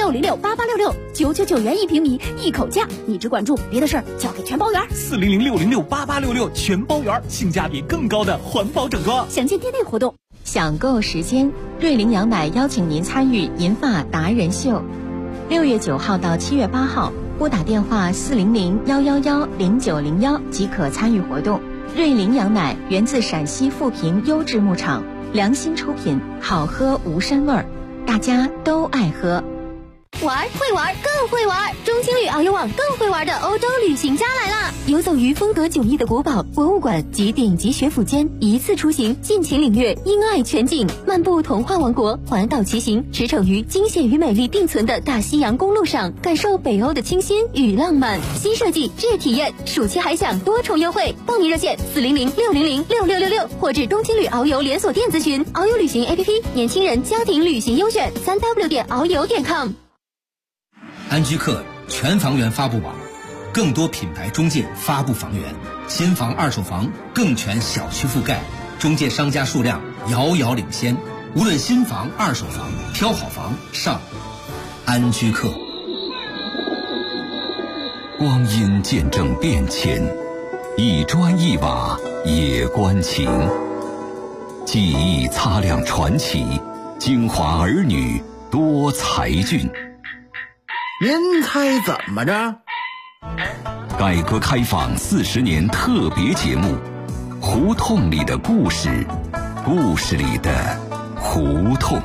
400-606-8866，999元1平米，一口价，你只管住，别的事儿交给全包圆。 400-606-8866，全包圆，性价比更高的环保整装。 详见店内活动。 享购时间，瑞麟羊奶邀请您参与银发达人秀，6月9号到7月8号，拨打电话400-111-0901即可参与活动。瑞麟羊奶源自陕西富平优质牧场，良心出品，好喝无膻味儿，大家都爱喝。 玩会玩更会玩，中青旅遨游网更会玩的欧洲旅行家来啦！游走于风格迥异的国宝、博物馆及电影级学府间，一次出行，尽情领略英爱全景，漫步童话王国，环岛骑行，驰骋于惊险与美丽并存的大西洋公路上，感受北欧的清新与浪漫。新设计致体验，暑期还享多重优惠，报名热线400-600-6666，或至东青旅遨游连锁店咨询。遨游旅行 APP， 年轻人家庭旅行优选，3w.遨游.com。 安居客全房源发布网，更多品牌中介发布房源，新房二手房更全小区覆盖，中介商家数量遥遥领先。无论新房二手房，挑好房上安居客。 光阴见证变迁，一砖一瓦也关情。记忆擦亮传奇，京华儿女多才俊。 您猜怎么着？ 改革开放40年特别节目，胡同里的故事，故事里的胡同。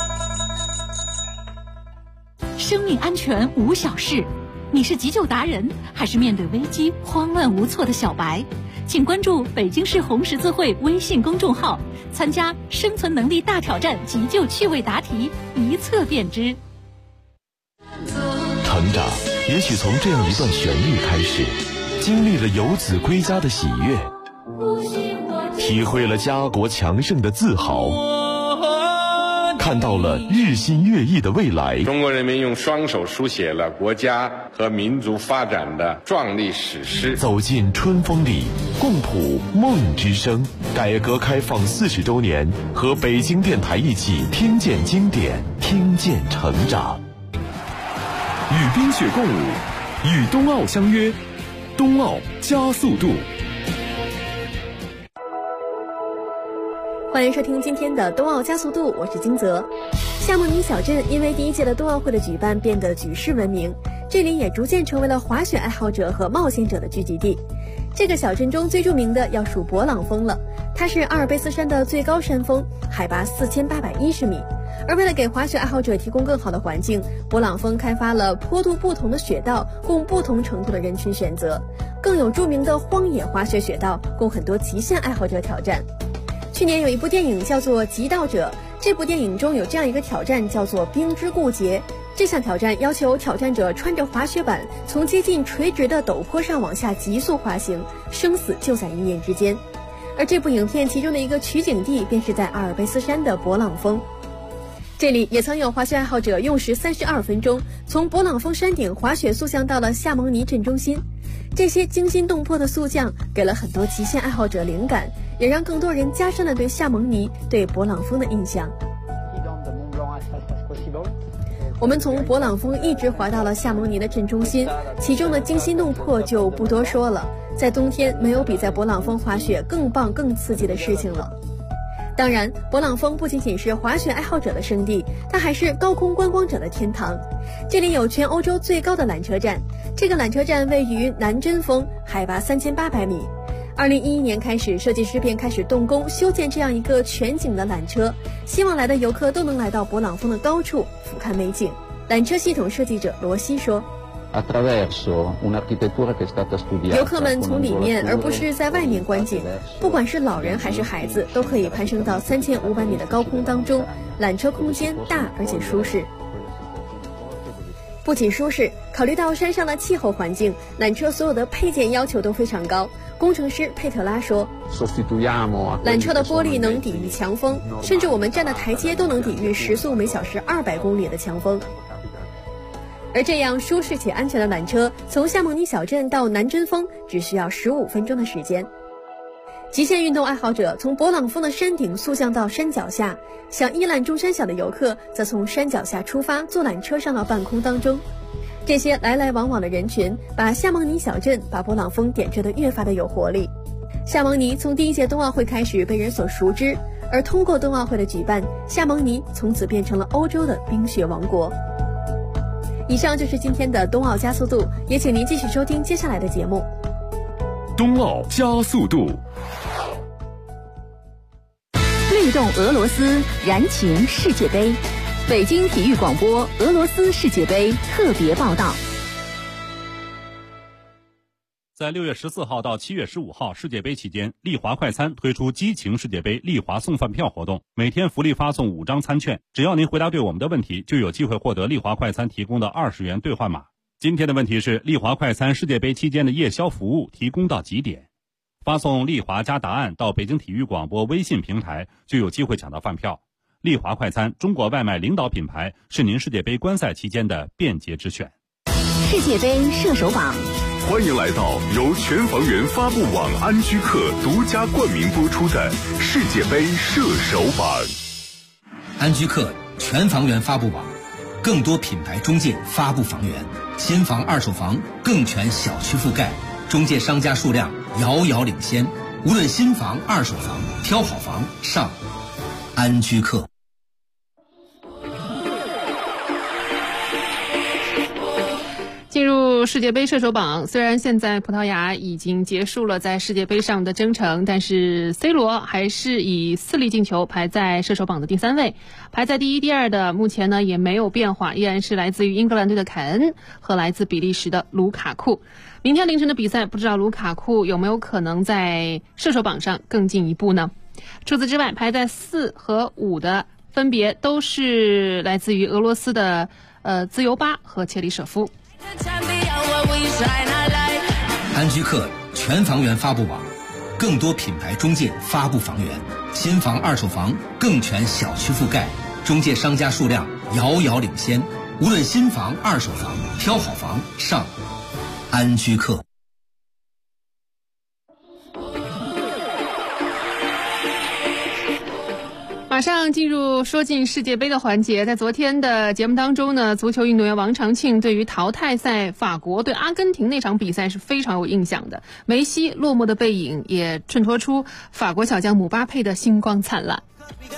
生命安全无小事，你是急救达人，还是面对危机慌乱无措的小白？请关注北京市红十字会微信公众号，参加生存能力大挑战急救趣味答题，一测便知。 成长也许从这样一段旋律开始，经历了游子归家的喜悦，体会了家国强盛的自豪，看到了日新月异的未来。 中国人民用双手书写了国家和民族发展的壮丽史诗。 走进春风里，共谱梦之声。改革开放40周年，和北京电台一起听见经典，听见成长。 与冰雪共舞，与冬奥相约，冬奥加速度。 欢迎收听今天的冬奥加速度，我是金泽。夏梦宁小镇因为第一届的冬奥会的举办变得举世闻名，这里也逐渐成为了滑雪爱好者和冒险者的聚集地。这个小镇中最著名的要数勃朗峰了，它是阿尔卑斯山的最高山峰，海拔4810米。而为了给滑雪爱好者提供更好的环境，勃朗峰开发了坡度不同的雪道，供不同程度的人群选择，更有著名的荒野滑雪雪道，供很多极限爱好者挑战。去年有一部电影叫做《极道者》，这部电影中有这样一个挑战叫做冰之固结。这项挑战要求挑战者穿着滑雪板，从接近垂直的陡坡上往下急速滑行，生死就在一念之间。而这部影片其中的一个取景地便是在阿尔卑斯山的勃朗峰。这里也曾有滑雪爱好者用时32分钟从勃朗峰山顶滑雪速降到了夏蒙尼镇中心。这些惊心动魄的速降给了很多极限爱好者灵感，也让更多人加深了对夏蒙尼、对勃朗峰的印象。我们从勃朗峰一直滑到了夏蒙尼的镇中心，其中的惊心动魄就不多说了。在冬天，没有比在勃朗峰滑雪更棒、更刺激的事情了。当然，勃朗峰不仅仅是滑雪爱好者的圣地，它还是高空观光者的天堂。这里有全欧洲最高的缆车站，这个缆车站位于南针峰，海拔3800米。2011年开始，设计师便开始动工修建这样一个全景的缆车，希望来的游客都能来到勃朗峰的高处俯瞰美景。缆车系统设计者罗西说，游客们从里面而不是在外面观景，不管是老人还是孩子，都可以攀升到3500米的高空当中。缆车空间大而且舒适。不仅舒适，考虑到山上的气候环境，缆车所有的配件要求都非常高。工程师佩特拉说，缆车的玻璃能抵御强风，甚至我们站的台阶都能抵御时速每小时200公里的强风。而这样舒适且安全的缆车，从夏蒙尼小镇到南针峰只需要15分钟的时间。极限运动爱好者从勃朗峰的山顶速降到山脚下，想一览众山小的游客则从山脚下出发，坐缆车上到半空当中。这些来来往往的人群，把夏蒙尼小镇、把勃朗峰点缀得越发的有活力。夏蒙尼从第一届冬奥会开始被人所熟知，而通过冬奥会的举办，夏蒙尼从此变成了欧洲的冰雪王国。以上就是今天的冬奥加速度，也请您继续收听接下来的节目。 冬奥加速度， 律动俄罗斯，燃情世界杯。北京体育广播俄罗斯世界杯特别报道。 在6月14号到7月15号世界杯期间，丽华快餐推出激情世界杯丽华送饭票活动，每天福利发送5张餐券，只要您回答对我们的问题，就有机会获得丽华快餐提供的20元兑换码。今天的问题是，丽华快餐世界杯期间的夜宵服务提供到几点？发送丽华加答案到北京体育广播微信平台，就有机会抢到饭票。丽华快餐，中国外卖领导品牌，是您世界杯观赛期间的便捷之选。 世界杯射手榜， 欢迎来到由全房源发布网安居客独家冠名播出的世界杯射手榜。 安居客全房源发布网，更多品牌中介发布房源，新房二手房更全小区覆盖，中介商家数量遥遥领先。无论新房二手房，挑好房上安居客。 说世界杯射手榜，虽然现在葡萄牙已经结束了在世界杯上的征程，但是 C 罗还是以4粒进球排在射手榜的第3位。排在第1、第2的目前呢也没有变化，依然是来自于英格兰队的凯恩和来自比利时的卢卡库。明天凌晨的比赛，不知道卢卡库有没有可能在射手榜上更进一步呢？除此之外，排在4和5的分别都是来自于俄罗斯的兹尤巴和切里舍夫。 安居客全房源发布网，更多品牌中介发布房源，新房二手房更全小区覆盖，中介商家数量遥遥领先。无论新房二手房，挑好房上安居客。 马上进入说进世界杯的环节。在昨天的节目当中呢，足球运动员王长庆对于淘汰赛法国对阿根廷那场比赛是非常有印象的。梅西落寞的背影也衬托出法国小将姆巴佩的星光灿烂。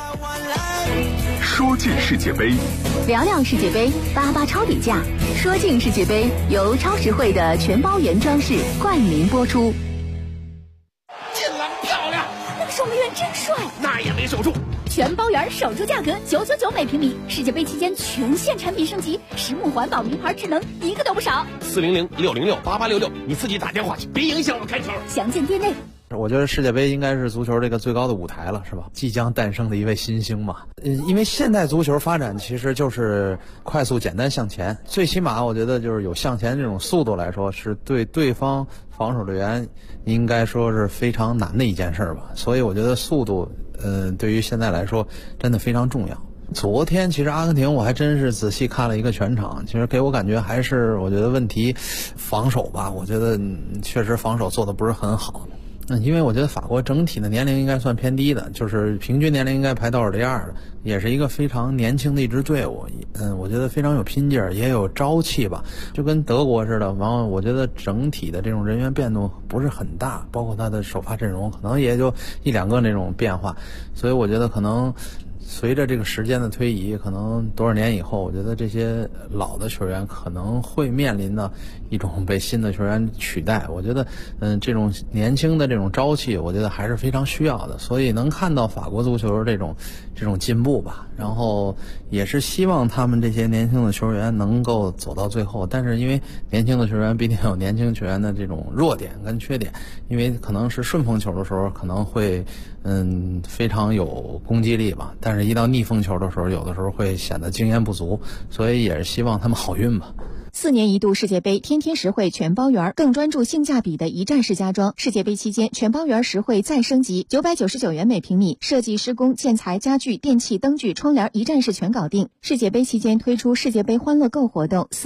说进世界杯， 聊聊世界杯，88超底价。说进世界杯由超实惠的全包原装饰冠名播出。 进了，漂亮！ 那个守门员真帅， 那也没守住。 全包圆守住价格999每平米，世界杯期间全线产品升级，实木环保名牌智能一个都不少。 400-606-8866，你自己打电话去，别影响我开球。 详见店内。 我觉得世界杯应该是足球这个最高的舞台了，是吧？即将诞生的一位新星嘛。因为现代足球发展其实就是快速简单向前，最起码我觉得就是有向前这种速度来说，是对对方防守队员应该说是非常难的一件事吧。所以我觉得速度对于现在来说真的非常重要。昨天其实阿根廷我还真是仔细看了一个全场，其实给我感觉还是我觉得问题防守吧，我觉得确实防守做的不是很好。因为我觉得法国整体的年龄应该算偏低的，就是平均年龄应该排倒数第2的，也是一个非常年轻的一支队伍。我觉得非常有拼劲儿，也有朝气吧，就跟德国似的。然后我觉得整体的这种人员变动不是很大，包括他的首发阵容可能也就1、2个那种变化，所以我觉得可能随着这个时间的推移，可能多少年以后，我觉得这些老的球员可能会面临的一种被新的球员取代。我觉得这种年轻的这种朝气，我觉得还是非常需要的。所以能看到法国足球这种进步吧，然后也是希望他们这些年轻的球员能够走到最后。但是因为年轻的球员必定有年轻球员的这种弱点跟缺点，因为可能是顺风球的时候可能会非常有攻击力吧，但是一到逆风球的时候，有的时候会显得经验不足，所以也是希望他们好运吧。 4年一度世界杯，天天实惠全包圆，更专注性价比的一站式家装。世界杯期间，全包圆实惠再升级，999元每平米，设计、施工、建材、家具、电器、灯具、窗帘一站式全搞定。世界杯期间推出世界杯欢乐购活动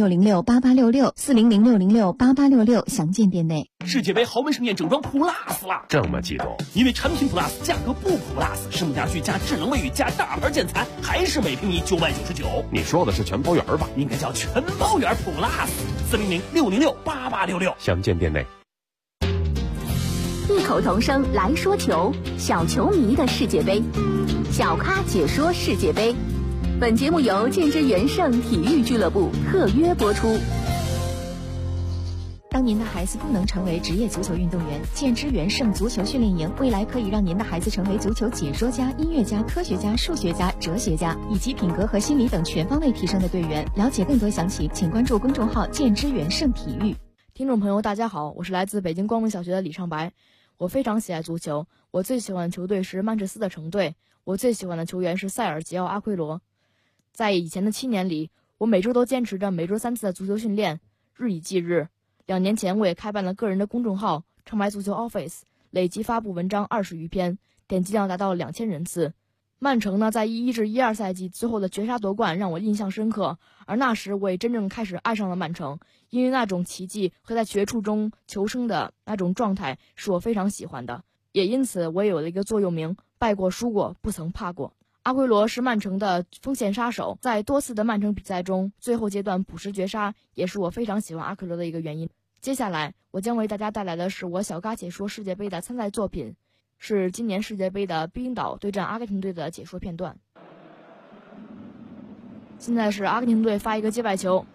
，400-606-8866，400-606-8866，详见店内。 世界杯豪门盛宴整装 Plus 了， 这么激动？ 因为产品 Plus 价格不 Plus， 实木家具加智能卫浴加大牌建材，还是每平米999。 你说的是全包圆吧？ 应该叫全包圆 Plus，400-606-8866， 详见店内。 异口同声来说球，小球迷的世界杯，小咖解说世界杯。本节目由建之元盛体育俱乐部特约播出。 当您的孩子不能成为职业足球运动员，建之元盛足球训练营未来可以让您的孩子成为足球解说家、音乐家、科学家、数学家、哲学家，以及品格和心理等全方位提升的队员。了解更多详情，请关注公众号建之元盛体育。 听众朋友大家好，我是来自北京光明小学的李尚白。我非常喜爱足球，我最喜欢的球队是曼彻斯特城队，我最喜欢的球员是塞尔吉奥·阿奎罗。在以前的7年里，我每周都坚持着每周3次的足球训练，日以继日。2年前，我也开办了个人的公众号“长白足球 Office”， 累计发布文章20余篇，点击量达到2000人次。曼城呢，在11至12赛季最后的绝杀夺冠让我印象深刻，而那时我也真正开始爱上了曼城，因为那种奇迹和在绝处中求生的那种状态是我非常喜欢的，也因此我也有了一个座右铭：败过输过，不曾怕过。阿奎罗是曼城的锋线杀手，在多次的曼城比赛中，最后阶段补时绝杀也是我非常喜欢阿奎罗的一个原因。接下来我将为大家带来的是我小咖解说世界杯的参赛作品，是今年世界杯的冰岛对战阿根廷队的解说片段。现在是阿根廷队发一个界外球，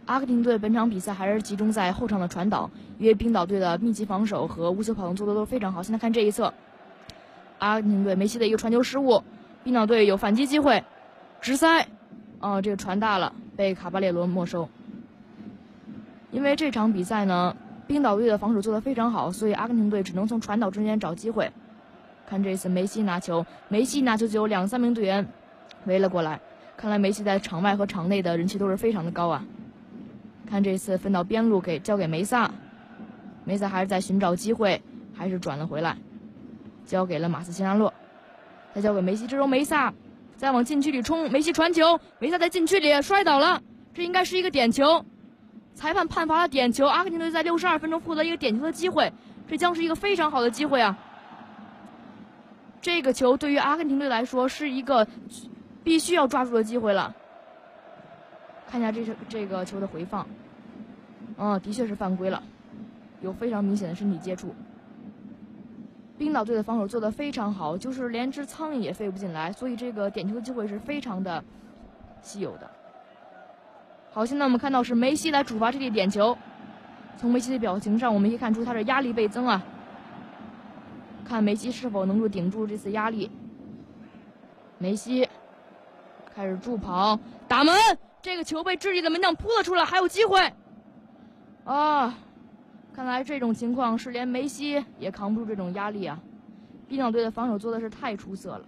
阿根廷队本场比赛还是集中在后场的传导，因为冰岛队的密集防守和无球跑动做的都非常好。现在看这一侧，阿根廷队梅西的一个传球失误，冰岛队有反击机会，直塞，这个传大了，被卡巴列罗没收。因为这场比赛呢，冰岛队的防守做得非常好，所以阿根廷队只能从传导中间找机会。看这次梅西拿球就有2-3名队员围了过来，看来梅西在场外和场内的人气都是非常的高啊。看这次分到边路交给梅萨，梅萨还是在寻找机会，还是转了回来，交给了马斯切拉诺，再交给梅西，这时候梅萨再往禁区里冲，梅西传球，梅萨在禁区里摔倒了，这应该是一个点球，裁判判罚了点球，阿根廷队在62分钟获得一个点球的机会，这将是一个非常好的机会啊。这个球对于阿根廷队来说是一个必须要抓住的机会了。看一下这个球的回放，的确是犯规了，有非常明显的身体接触。冰岛队的防守做得非常好，就是连只苍蝇也飞不进来，所以这个点球的机会是非常的稀有的。好，现在我们看到是梅西来主罚这粒点球，从梅西的表情上我们可以看出他的压力倍增啊。看梅西是否能够顶住这次压力。梅西开始助跑打门，这个球被智利的门将扑了出来，还有机会看来这种情况是连梅西也扛不住这种压力啊。冰岛队的防守做的是太出色了，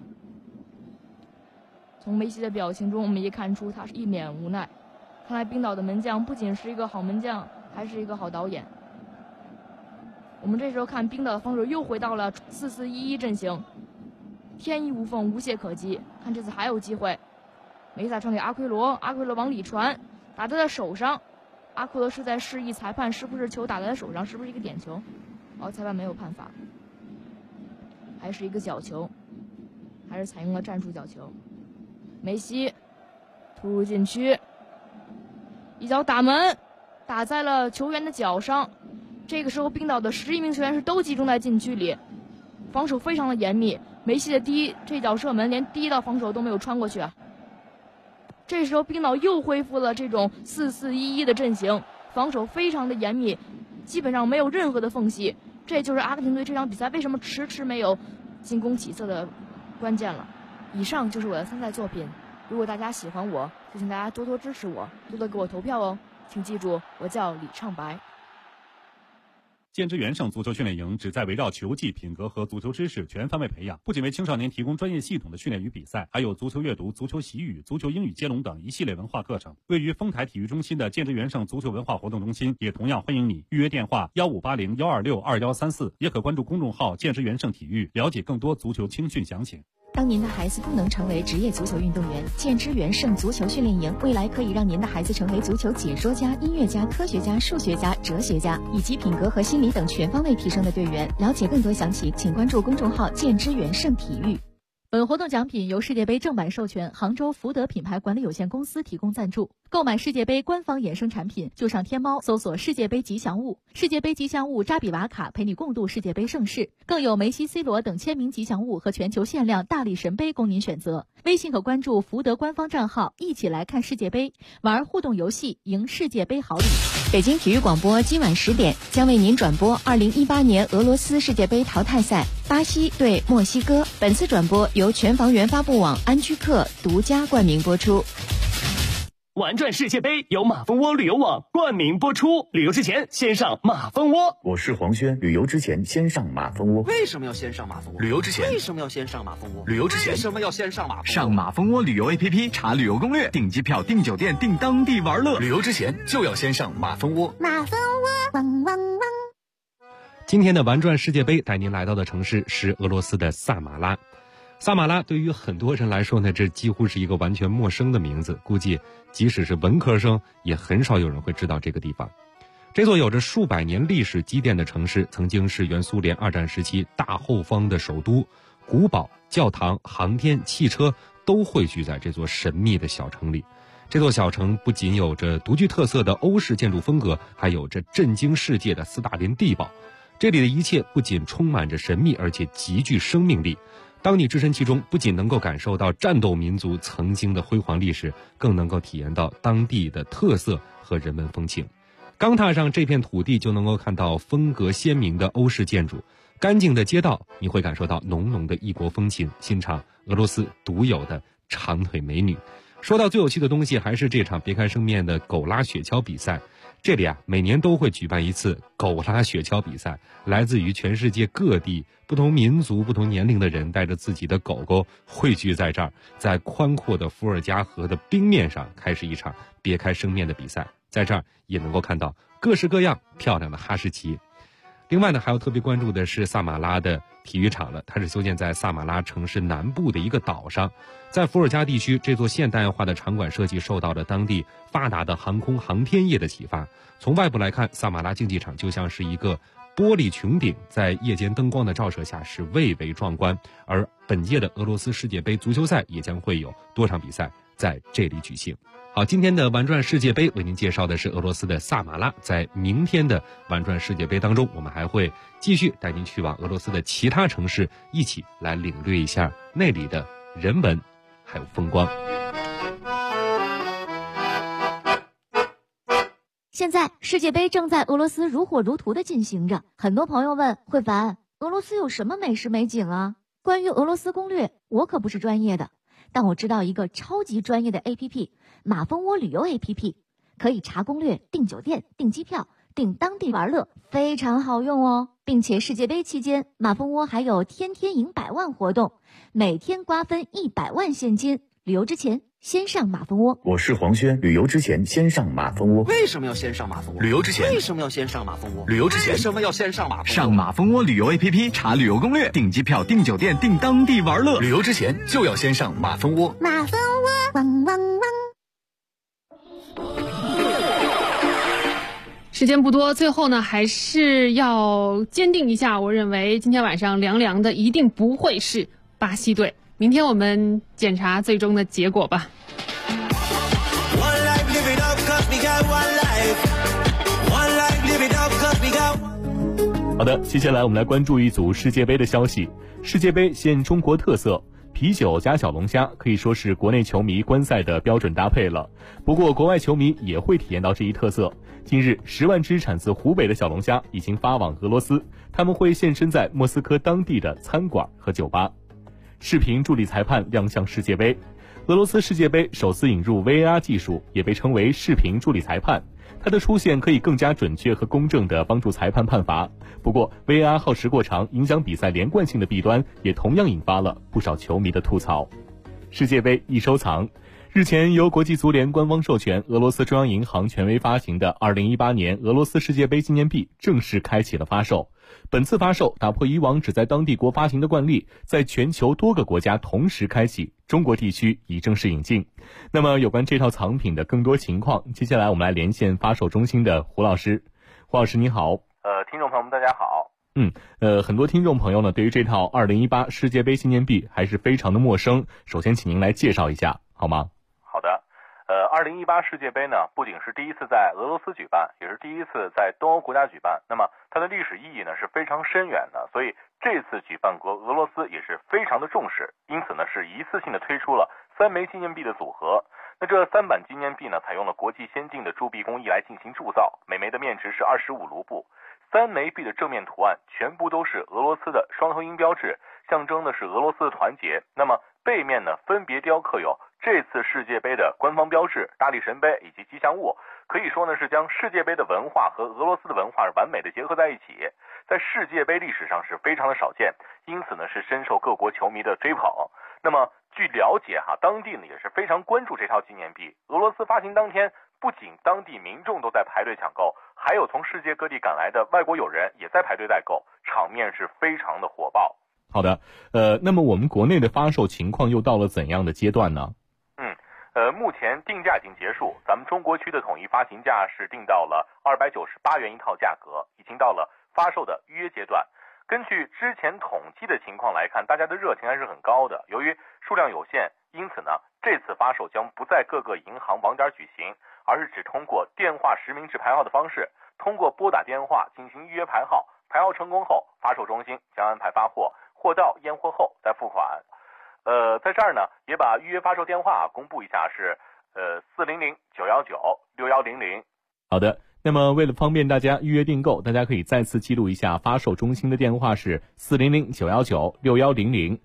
从梅西的表情中我们也看出他是一脸无奈，看来冰岛的门将不仅是一个好门将，还是一个好导演。我们这时候看冰岛的防守又回到了4-4-1-1阵型，天衣无缝，无懈可击。看这次还有机会，梅萨传给阿奎罗，阿奎罗往里传，打在他手上，阿奎罗是在示意裁判是不是球打在他手上，是不是一个点球？裁判没有判罚，还是一个角球，还是采用了战术角球。梅西突入禁区，一脚打门，打在了球员的脚上。这个时候冰岛的11名球员是都集中在禁区里，防守非常的严密，梅西的这脚射门连第一道防守都没有穿过去啊。这时候冰岛又恢复了这种4-4-1-1的阵型，防守非常的严密，基本上没有任何的缝隙，这就是阿根廷队这场比赛为什么迟迟没有进攻起色的关键了。以上就是我的参赛作品，如果大家喜欢我，就请大家多多支持我，多多给我投票哦。请记住，我叫李畅白。 建之元盛足球训练营旨在围绕球技、品格和足球知识全方位培养，不仅为青少年提供专业系统的训练与比赛，还有足球阅读、足球习语、足球英语接龙等一系列文化课程。位于丰台体育中心的建之元盛足球文化活动中心也同样欢迎你，预约电话1580-126-2134，也可关注公众号建之元盛体育，了解更多足球青训详情。 当您的孩子不能成为职业足球运动员，建之元盛足球训练营未来可以让您的孩子成为足球解说家、音乐家、科学家、数学家、哲学家，以及品格和心理等全方位提升的队员。了解更多详情，请关注公众号建之元盛体育。 本活动奖品由世界杯正版授权杭州福德品牌管理有限公司提供赞助。购买世界杯官方衍生产品，就上天猫搜索世界杯吉祥物，世界杯吉祥物扎比瓦卡陪你共度世界杯盛世，更有梅西、C 罗等签名吉祥物和全球限量大力神杯供您选择。微信可关注福德官方账号，一起来看世界杯，玩互动游戏，赢世界杯好礼。 北京体育广播今晚10点将为您转播2018年俄罗斯世界杯淘汰赛，巴西对墨西哥。本次转播由全房源发布网安居客独家冠名播出。 玩转世界杯由马蜂窝旅游网冠名播出，旅游之前先上马蜂窝。 我是黄轩，旅游之前先上马蜂窝。 为什么要先上马蜂窝？ 旅游之前为什么要先上马蜂窝？ 旅游之前为什么要先上马蜂窝？ 上马蜂窝旅游 APP 查旅游攻略，订机票、订酒店、订当地玩乐。旅游之前就要先上马蜂窝。 马蜂窝，汪汪汪。 今天的玩转世界杯带您来到的城市是俄罗斯的萨马拉。萨马拉对于很多人来说呢，这几乎是一个完全陌生的名字，估计即使是文科生也很少有人会知道这个地方。这座有着数百年历史积淀的城市，曾经是原苏联2战时期大后方的首都，古堡、教堂、航天、汽车都汇聚在这座神秘的小城里。这座小城不仅有着独具特色的欧式建筑风格，还有着震惊世界的斯大林地堡。这里的一切不仅充满着神秘，而且极具生命力。 当你置身其中，不仅能够感受到战斗民族曾经的辉煌历史，更能够体验到当地的特色和人文风情。刚踏上这片土地，就能够看到风格鲜明的欧式建筑，干净的街道，你会感受到浓浓的异国风情，欣赏俄罗斯独有的长腿美女。说到最有趣的东西，还是这场别开生面的狗拉雪橇比赛。这里每年都会举办一次狗拉雪橇比赛，来自于全世界各地不同民族、不同年龄的人带着自己的狗狗汇聚在这儿，在宽阔的伏尔加河的冰面上开始一场别开生面的比赛。在这儿也能够看到各式各样漂亮的哈士奇。另外呢，还要特别关注的是萨马拉的体育场了，它是修建在萨马拉城市南部的一个岛上。在伏尔加地区，这座现代化的场馆设计受到了当地发达的航空航天业的启发。从外部来看，萨马拉竞技场就像是一个玻璃穹顶，在夜间灯光的照射下是蔚为壮观。而本届的俄罗斯世界杯足球赛也将会有多场比赛在这里举行。好，今天的玩转世界杯为您介绍的是俄罗斯的萨马拉。在明天的玩转世界杯当中，我们还会继续带您去往俄罗斯的其他城市，一起来领略一下那里的人文还有风光。 现在世界杯正在俄罗斯如火如荼地进行着，很多朋友问慧凡，俄罗斯有什么美食美景啊？关于俄罗斯攻略，我可不是专业的，但我知道一个超级专业的 APP， 马蜂窝旅游 APP， 可以查攻略、订酒店、订机票、订当地玩乐，非常好用哦。并且世界杯期间，马蜂窝还有天天赢100万活动，每天瓜分100万现金。旅游之前先上马蜂窝。 我是黄轩，旅游之前先上马蜂窝。 为什么要先上马蜂窝？ 旅游之前为什么要先上马蜂窝？ 旅游之前为什么要先上马蜂窝？ 上马蜂窝旅游 APP 查旅游攻略，订机票、订酒店、订当地玩乐。旅游之前就要先上马蜂窝。 马蜂窝，汪汪汪。 时间不多，最后呢还是要坚定一下，我认为今天晚上凉凉的一定不会是巴西队。明天我们检查最终的结果吧。 好的，接下来我们来关注一组世界杯的消息。世界杯现中国特色，啤酒加小龙虾可以说是国内球迷观赛的标准搭配了。不过国外球迷也会体验到这一特色。近日10万只产自湖北的小龙虾已经发往俄罗斯，他们会现身在莫斯科当地的餐馆和酒吧。视频助理裁判亮相世界杯。俄罗斯世界杯首次引入 VAR 技术，也被称为视频助理裁判。它的出现可以更加准确和公正地帮助裁判判罚。不过 VAR 耗时过长，影响比赛连贯性的弊端也同样引发了不少球迷的吐槽。世界杯易收藏。日前由国际足联官方授权，俄罗斯中央银行权威发行的2018年俄罗斯世界杯纪念币正式开启了发售。本次发售打破以往只在当地国发行的惯例，在全球多个国家同时开启，中国地区已正式引进。那么有关这套藏品的更多情况，接下来我们来连线发售中心的胡老师。胡老师你好。 听众朋友们大家好。 很多听众朋友呢对于这套2018世界杯纪念币还是非常的陌生，首先请您来介绍一下好吗？ 好的。2018世界杯呢，不仅是第一次在俄罗斯举办，也是第一次在东欧国家举办。那么它的历史意义呢是非常深远的，所以这次举办国俄罗斯也是非常的重视，因此呢是一次性的推出了3枚纪念币的组合。那这3版纪念币呢，采用了国际先进的铸币工艺来进行铸造，每枚的面值是25卢布。3枚币的正面图案全部都是俄罗斯的双头鹰标志，象征的是俄罗斯的团结。那么背面呢，分别雕刻有这次世界杯的官方标志、大力神杯以及吉祥物，可以说呢是将世界杯的文化和俄罗斯的文化完美的结合在一起，在世界杯历史上是非常的少见，因此呢是深受各国球迷的追捧。那么据了解当地呢也是非常关注这套纪念币。俄罗斯发行当天，不仅当地民众都在排队抢购，还有从世界各地赶来的外国友人也在排队代购，场面是非常的火爆。 好的，那么我们国内的发售情况又到了怎样的阶段呢？ 目前定价已经结束，咱们中国区的统一发行价是定到了298元一套价格，已经到了发售的预约阶段。根据之前统计的情况来看，大家的热情还是很高的。由于数量有限，因此呢，这次发售将不在各个银行网点举行，而是只通过电话实名制排号的方式，通过拨打电话进行预约排号。排号成功后，发售中心将安排发货， 货到验货后再付款。在这儿呢，也把预约发售电话公布一下，是400-919-6100。 好的，那么为了方便大家预约订购，大家可以再次记录一下发售中心的电话是400-919-6100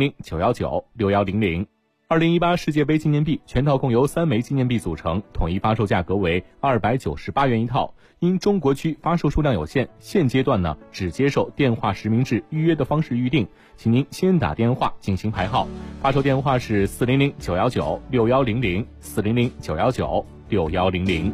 400-919-6100。2018世界杯纪念币全套共由3枚纪念币组成，统一发售价格为298元一套。因中国区发售数量有限，现阶段呢只接受电话实名制预约的方式预定，请您先打电话进行排号。发售电话是400-919-6100 400-919-6100。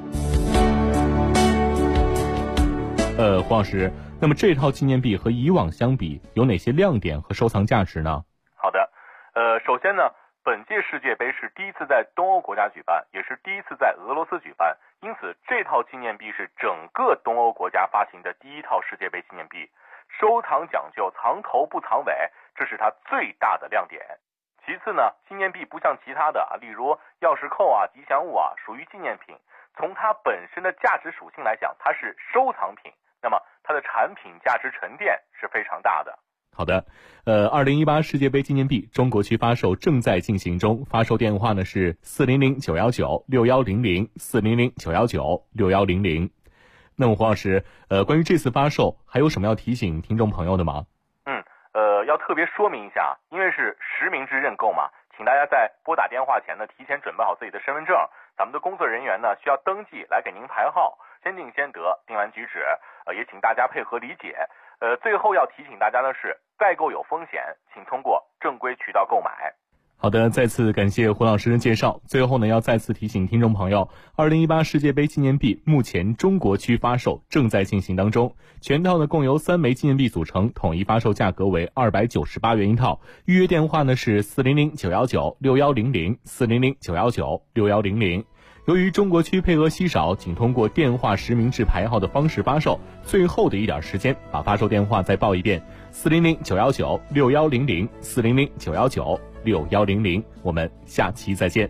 黄老师，那么这套纪念币和以往相比有哪些亮点和收藏价值呢？ 好的，首先呢，本届世界杯是第一次在东欧国家举办，也是第一次在俄罗斯举办，因此这套纪念币是整个东欧国家发行的第一套世界杯纪念币，收藏讲究藏头不藏尾，这是它最大的亮点。其次呢，纪念币不像其他的例如钥匙扣吉祥物属于纪念品，从它本身的价值属性来讲，它是收藏品，那么它的产品价值沉淀是非常大的。 好的，2018世界杯纪念币中国区发售正在进行中，发售电话呢是400-919-6100 400-919-6100。那么黄老师，关于这次发售还有什么要提醒听众朋友的吗？ 要特别说明一下，因为是实名制认购嘛，请大家在拨打电话前呢，提前准备好自己的身份证，咱们的工作人员呢需要登记来给您排号，先定先得，定完举止，也请大家配合理解。最后要提醒大家的是，代购有风险，请通过正规渠道购买。 好的，再次感谢胡老师的介绍。最后呢，要再次提醒听众朋友，2018世界杯纪念币目前中国区发售正在进行当中，全套呢共由3枚纪念币组成，统一发售价格为298元一套。预约电话呢是400-919-6100 400-919-6100。由于中国区配额稀少，仅通过电话实名制排号的方式发售，最后的一点时间，把发售电话再报一遍：400-919-6100 400-919-6100。我们下期再见。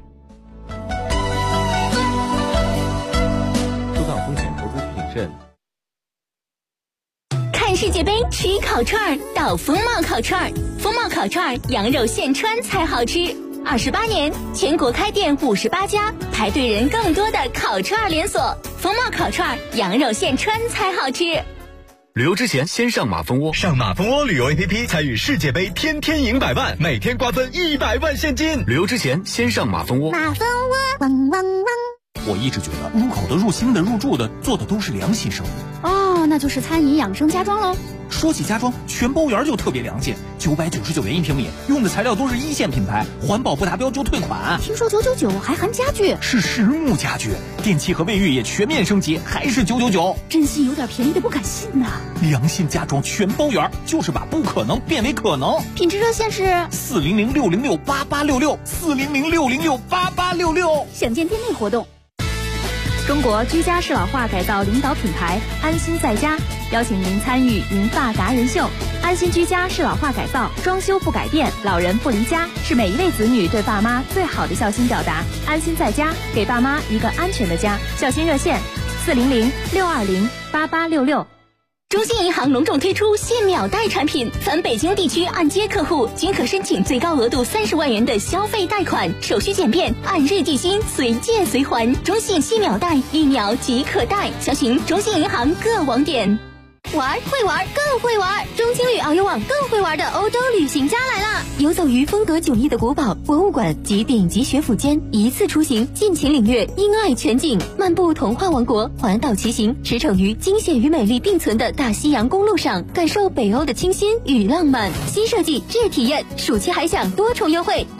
收藏风险，投资需谨慎。 看世界杯吃烤串到风貌烤串，风貌烤串羊肉现穿才好吃。28年，全国开店58家，排队人更多的烤串连锁。风貌烤串，羊肉现穿才好吃。 旅游之前先上马蜂窝，上马蜂窝旅游 APP 参与世界杯，天天赢100万，每天瓜分100万现金。旅游之前先上马蜂窝。 马蜂窝，汪汪汪。 我一直觉得入口的、入心的、入住的，做的都是良心生意。 那就是餐饮养生家装喽。 说起家装，全包园就特别良心，999元一平米，用的材料都是1线品牌，环保不达标就退款。 听说999还含家具， 是实木家具，电器和卫浴也全面升级，还是999。 真心有点便宜的不敢信呐。 良心家装全包园，就是把不可能变为可能。 品质热线是 400-606-8866 400-606-8866。 想见店内活动。中国居家适老化改造领导品牌安心在家邀请您参与银发达人秀。安心居家适老化改造，装修不改变，老人不离家，是每一位子女对爸妈最好的孝心表达。安心在家，给爸妈一个安全的家。孝心热线400-620-8866。 中信银行隆重推出现秒贷产品，凡北京地区按揭客户均可申请最高额度30万元的消费贷款，手续简便，按日计薪，随借随还。中信现秒贷，1秒即可贷，详询中信银行各网点。玩会玩更会玩，中青旅遨游网更会玩的欧洲旅行家来了！游走于风格迥异的古堡、博物馆及顶级学府间，一次出行，尽情领略英爱全景，漫步童话王国，环岛骑行，驰骋于惊险与美丽并存的大西洋公路上，感受北欧的清新与浪漫。新设计智体验，暑期还享多重优惠。